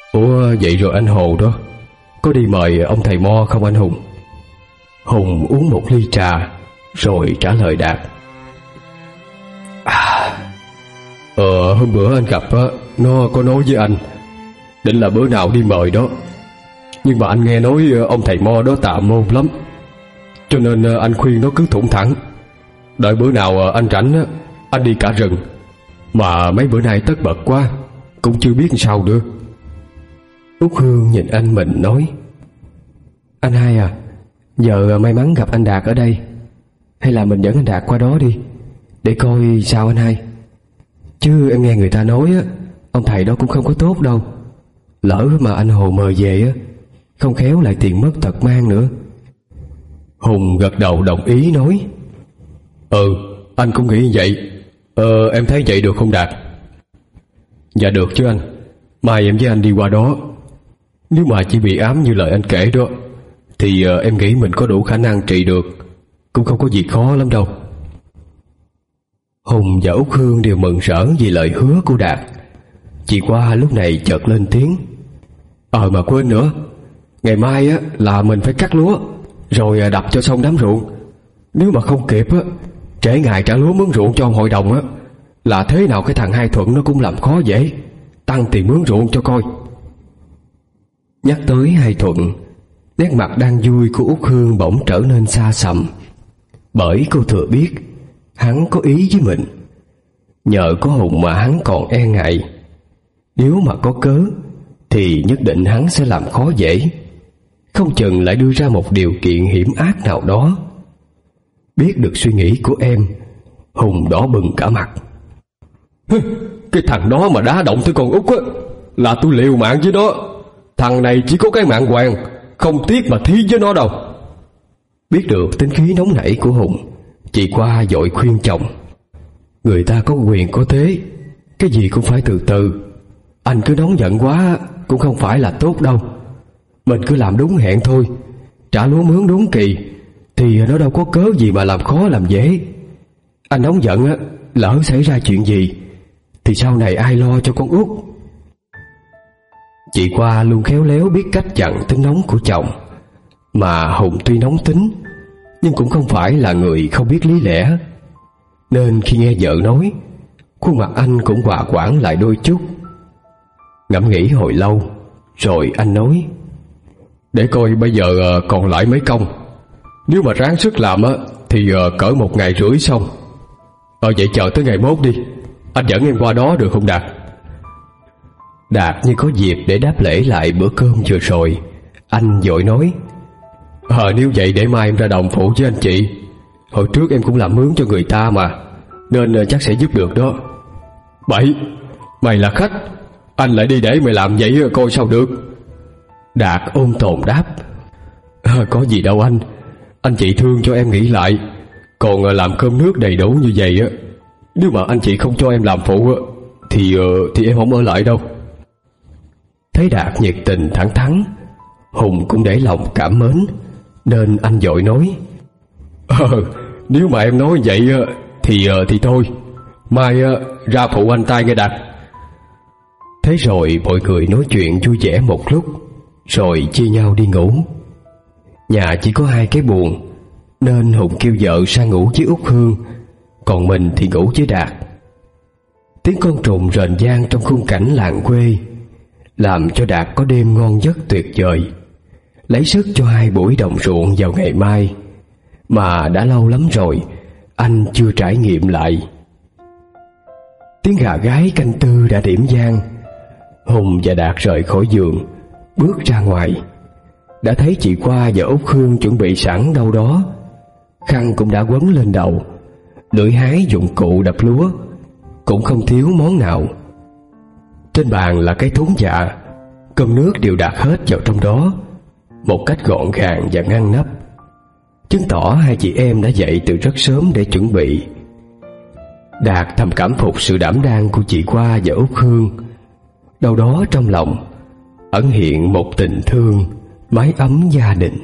Ủa vậy rồi anh Hồ đó, có đi mời ông thầy Mo không anh Hùng? Hùng uống một ly trà rồi trả lời Đạt. À, Ờ hôm bữa anh gặp á, nó có nói với anh định là bữa nào đi mời đó. Nhưng mà anh nghe nói ông thầy Mo đó tà môn lắm, cho nên anh khuyên nó cứ thủng thẳng. Đợi bữa nào anh rảnh á, anh đi cả rừng. Mà mấy bữa nay tất bật quá, cũng chưa biết sao nữa. Út Hương nhìn anh mình nói: Anh hai à, giờ may mắn gặp anh Đạt ở đây, hay là mình dẫn anh Đạt qua đó đi, để coi sao anh hai. Chứ em nghe người ta nói á, ông thầy đó cũng không có tốt đâu. Lỡ mà anh Hồ mời về á, không khéo lại tiền mất tật mang nữa. Hùng gật đầu đồng ý nói: Ừ, anh cũng nghĩ vậy. Ờ em thấy vậy được không Đạt? Dạ được chứ anh, mai em với anh đi qua đó. Nếu mà chỉ bị ám như lời anh kể đó, thì uh, em nghĩ mình có đủ khả năng trị được, cũng không có gì khó lắm đâu. Hùng và Út Hương đều mừng rỡ vì lời hứa của Đạt. Chị Qua lúc này chợt lên tiếng: Ờ mà quên nữa, ngày mai á là mình phải cắt lúa, rồi đập cho xong đám ruộng. Nếu mà không kịp á, trễ ngày trả lúa mướn ruộng cho ông hội đồng á, là thế nào cái thằng Hai Thuận nó cũng làm khó dễ, tăng tiền mướn ruộng cho coi. Nhắc tới Hai Thuận, nét mặt đang vui của Út Hương bỗng trở nên xa xăm, bởi cô thừa biết hắn có ý với mình. Nhờ có Hùng mà hắn còn e ngại, nếu mà có cớ thì nhất định hắn sẽ làm khó dễ, không chừng lại đưa ra một điều kiện hiểm ác nào đó. Biết được suy nghĩ của em, Hùng đỏ bừng cả mặt. Cái thằng đó mà đá động tới con Út á, là tôi liều mạng với nó. Thằng này chỉ có cái mạng hoàng, không tiếc mà thí với nó đâu. Biết được tính khí nóng nảy của Hùng, chị Qua vội khuyên chồng: Người ta có quyền có thế, cái gì cũng phải từ từ. Anh cứ nóng giận quá cũng không phải là tốt đâu. Mình cứ làm đúng hẹn thôi, trả lúa mướn đúng kỳ, thì nó đâu có cớ gì mà làm khó làm dễ. Anh nóng giận á, lỡ xảy ra chuyện gì thì sau này ai lo cho con Út. Chị Qua luôn khéo léo biết cách chặn tính nóng của chồng. Mà Hùng tuy nóng tính, nhưng cũng không phải là người không biết lý lẽ, nên khi nghe vợ nói, khuôn mặt anh cũng hòa hoãn lại đôi chút. Ngẫm nghĩ hồi lâu, rồi anh nói: Để coi bây giờ còn lại mấy công. Nếu mà ráng sức làm á, thì cỡ một ngày rưỡi xong. Ờ vậy chờ tới ngày mốt đi, anh dẫn em qua đó được không Đạt? Đạt như có dịp để đáp lễ lại bữa cơm vừa rồi. Anh vội nói: Ờ nếu vậy để mai em ra đồng phụ với anh chị. Hồi trước em cũng làm mướn cho người ta mà, nên chắc sẽ giúp được đó. Bậy, mày là khách, anh lại đi để mày làm vậy coi sao được. Đạt ôm tồn đáp: à, Có gì đâu anh, anh chị thương cho em nghỉ lại. Còn làm cơm nước đầy đủ như vậy á, nếu mà anh chị không cho em làm phụ á, Thì thì em không ở lại đâu. Thấy Đạt nhiệt tình thẳng thắn, Hùng cũng để lòng cảm mến, nên anh vội nói: Ờ nếu mà em nói vậy Thì thì thôi, mai ra phụ anh tay nghe Đạt. Thế rồi mọi người nói chuyện vui vẻ một lúc, rồi chia nhau đi ngủ. Nhà chỉ có hai cái buồng, nên Hùng kêu vợ sang ngủ với Út Hương, còn mình thì ngủ với Đạt. Tiếng con trùng rền vang trong khung cảnh làng quê, làm cho Đạt có đêm ngon giấc tuyệt vời, lấy sức cho hai buổi đồng ruộng vào ngày mai, mà đã lâu lắm rồi anh chưa trải nghiệm lại. Tiếng gà gáy canh tư đã điểm vang. Hùng và Đạt rời khỏi giường, bước ra ngoài, đã thấy chị Qua và Út Hương chuẩn bị sẵn đâu đó. Khăn cũng đã quấn lên đầu, lưỡi hái dụng cụ đập lúa cũng không thiếu món nào. Trên bàn là cái thúng dạ, cơm nước đều đặt hết vào trong đó, một cách gọn gàng và ngăn nắp, chứng tỏ hai chị em đã dậy từ rất sớm để chuẩn bị. Đạt thầm cảm phục sự đảm đang của chị Qua và Út Hương. Đâu đó trong lòng ẩn hiện một tình thương, mái ấm gia đình.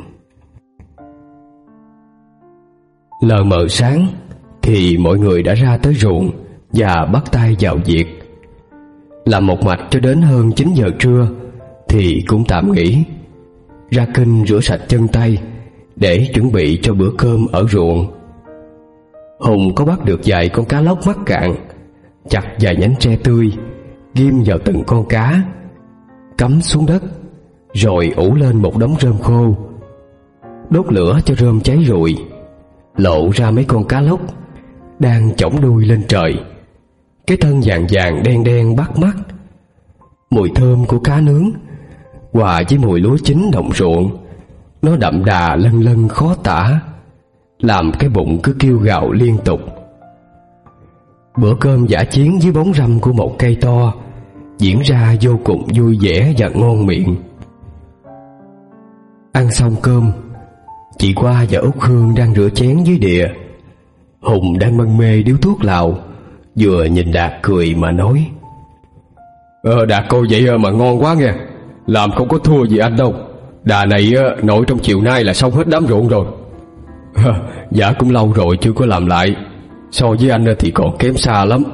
Lờ mờ sáng thì mọi người đã ra tới ruộng và bắt tay vào việc. Làm một mạch cho đến hơn chín giờ trưa thì cũng tạm nghỉ, ra kênh rửa sạch chân tay để chuẩn bị cho bữa cơm ở ruộng. Hùng có bắt được vài con cá lóc mắc cạn, chặt vài nhánh tre tươi, ghim vào từng con cá, cắm xuống đất, rồi ủ lên một đống rơm khô. Đốt lửa cho rơm cháy rụi, lộ ra mấy con cá lóc đang chổng đuôi lên trời, cái thân vàng vàng đen đen bắt mắt. Mùi thơm của cá nướng hòa với mùi lúa chín đồng ruộng, nó đậm đà lân lân khó tả, làm cái bụng cứ kêu gào liên tục. Bữa cơm dã chiến dưới bóng râm của một cây to diễn ra vô cùng vui vẻ và ngon miệng. Ăn xong cơm, chị Qua và Út Hương đang rửa chén dưới địa. Hùng đang mân mê điếu thuốc lào, vừa nhìn Đạt cười mà nói: Ờ Đạt cô vậy mà ngon quá nghe, làm không có thua gì anh đâu. Đà này nội trong chiều nay là xong hết đám ruộng rồi. Dạ cũng lâu rồi chưa có làm lại, so với anh thì còn kém xa lắm.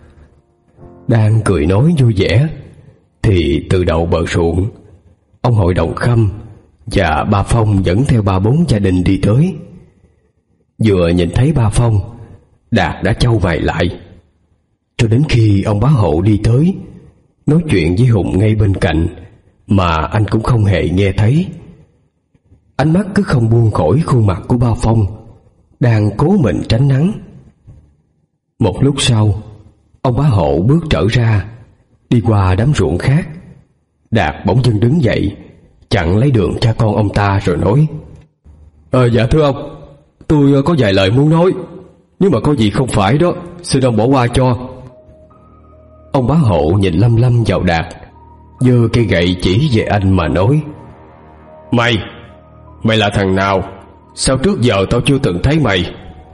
Đang cười nói vui vẻ thì từ đầu bờ ruộng, ông hội đồng Khâm và ba Phong dẫn theo ba bốn gia đình đi tới. Vừa nhìn thấy ba Phong, Đạt đã chau mày lại, cho đến khi ông bá hộ đi tới nói chuyện với Hùng ngay bên cạnh mà anh cũng không hề nghe thấy. Ánh mắt cứ không buông khỏi khuôn mặt của ba Phong đang cố mình tránh nắng. Một lúc sau, ông bá hộ bước trở ra, đi qua đám ruộng khác. Đạt bỗng dưng đứng dậy, chặn lấy đường cha con ông ta rồi nói: Ờ dạ thưa ông, tôi có vài lời muốn nói, nếu mà có gì không phải đó, xin ông bỏ qua cho. Ông bá hộ nhìn lâm lâm vào Đạt, giơ cây gậy chỉ về anh mà nói: Mày, mày là thằng nào? Sao trước giờ tao chưa từng thấy mày?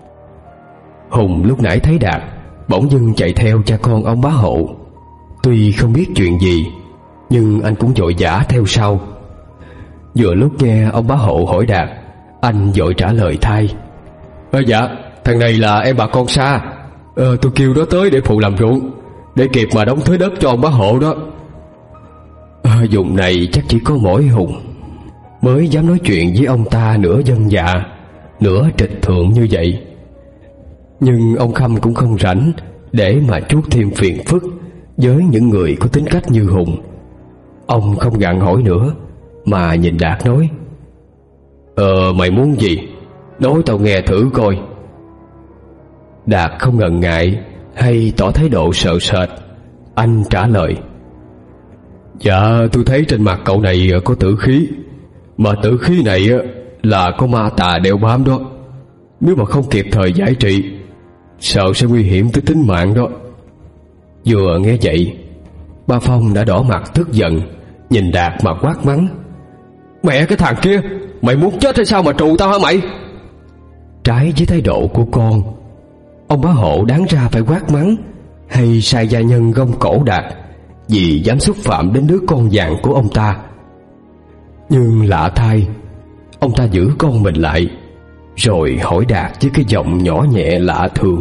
Hùng lúc nãy thấy Đạt bỗng dưng chạy theo cha con ông bá hộ. Tuy không biết chuyện gì, nhưng anh cũng vội vã theo sau. Vừa lúc nghe ông bá hộ hỏi Đạt, anh vội trả lời thay: Ờ dạ, thằng này là em bà con xa. Ờ tôi kêu nó tới để phụ làm ruộng, để kịp mà đóng thuế đất cho ông bá hộ đó. À, vùng này chắc chỉ có mỗi Hùng mới dám nói chuyện với ông ta nửa dân dạ, nửa trịch thượng như vậy. Nhưng ông Khâm cũng không rảnh để mà chuốc thêm phiền phức với những người có tính cách như Hùng. Ông không gặng hỏi nữa mà nhìn Đạt nói: Ờ mày muốn gì? Nói tao nghe thử coi. Đạt không ngần ngại hay tỏ thái độ sợ sệt, anh trả lời: Dạ tôi thấy trên mặt cậu này có tử khí, mà tử khí này là có ma tà đeo bám đó. Nếu mà không kịp thời giải trị, sợ sẽ nguy hiểm tới tính mạng đó. Vừa nghe vậy, ba Phong đã đỏ mặt tức giận, nhìn Đạt mà quát mắng: Mẹ cái thằng kia, mày muốn chết hay sao mà trù tao hả mày? Trái với thái độ của con, ông bá hộ đáng ra phải quát mắng hay sai gia nhân gông cổ Đạt vì dám xúc phạm đến đứa con vàng của ông ta. Nhưng lạ thay, ông ta giữ con mình lại, rồi hỏi Đạt với cái giọng nhỏ nhẹ lạ thường: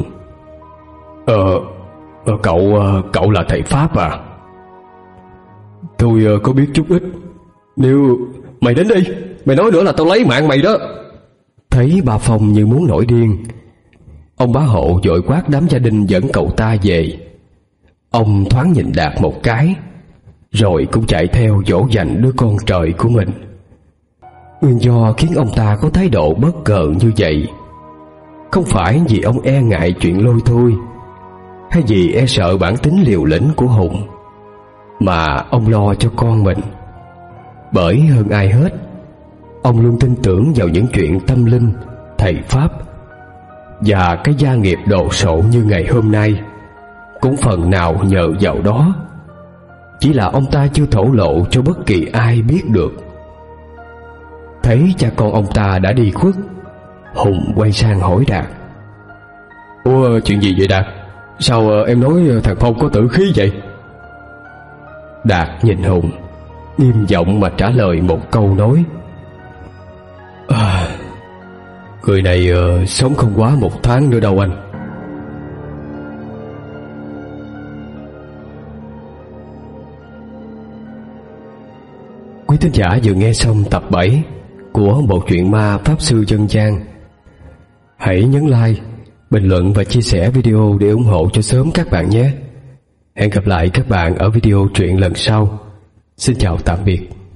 Ờ, cậu, cậu là thầy Pháp à? Tôi có biết chút ít. Nếu... Mày đến đi, mày nói nữa là tao lấy mạng mày đó. Thấy bà Phong như muốn nổi điên, ông bá hộ vội quát đám gia đình dẫn cậu ta về. Ông thoáng nhìn Đạt một cái, rồi cũng chạy theo dỗ dành đứa con trời của mình. Nguyên do khiến ông ta có thái độ bất ngờ như vậy không phải vì ông e ngại chuyện lôi thôi, hay vì e sợ bản tính liều lĩnh của Hùng, mà ông lo cho con mình. Bởi hơn ai hết, ông luôn tin tưởng vào những chuyện tâm linh, thầy Pháp, và cái gia nghiệp đồ sộ như ngày hôm nay cũng phần nào nhờ vào đó. Chỉ là ông ta chưa thổ lộ cho bất kỳ ai biết được. Thấy cha con ông ta đã đi khuất, Hùng quay sang hỏi Đạt: Ủa chuyện gì vậy Đạt? Sao em nói thằng Phong có tử khí vậy? Đạt nhìn Hùng, nghiêm giọng mà trả lời một câu nói: à, người này uh, sống không quá một tháng nữa đâu anh. Quý thính giả vừa nghe xong tập bảy của bộ truyện ma Pháp Sư Dân gian. Hãy nhấn like, bình luận và chia sẻ video để ủng hộ cho sớm các bạn nhé. Hẹn gặp lại các bạn ở video truyện lần sau. Xin chào tạm biệt.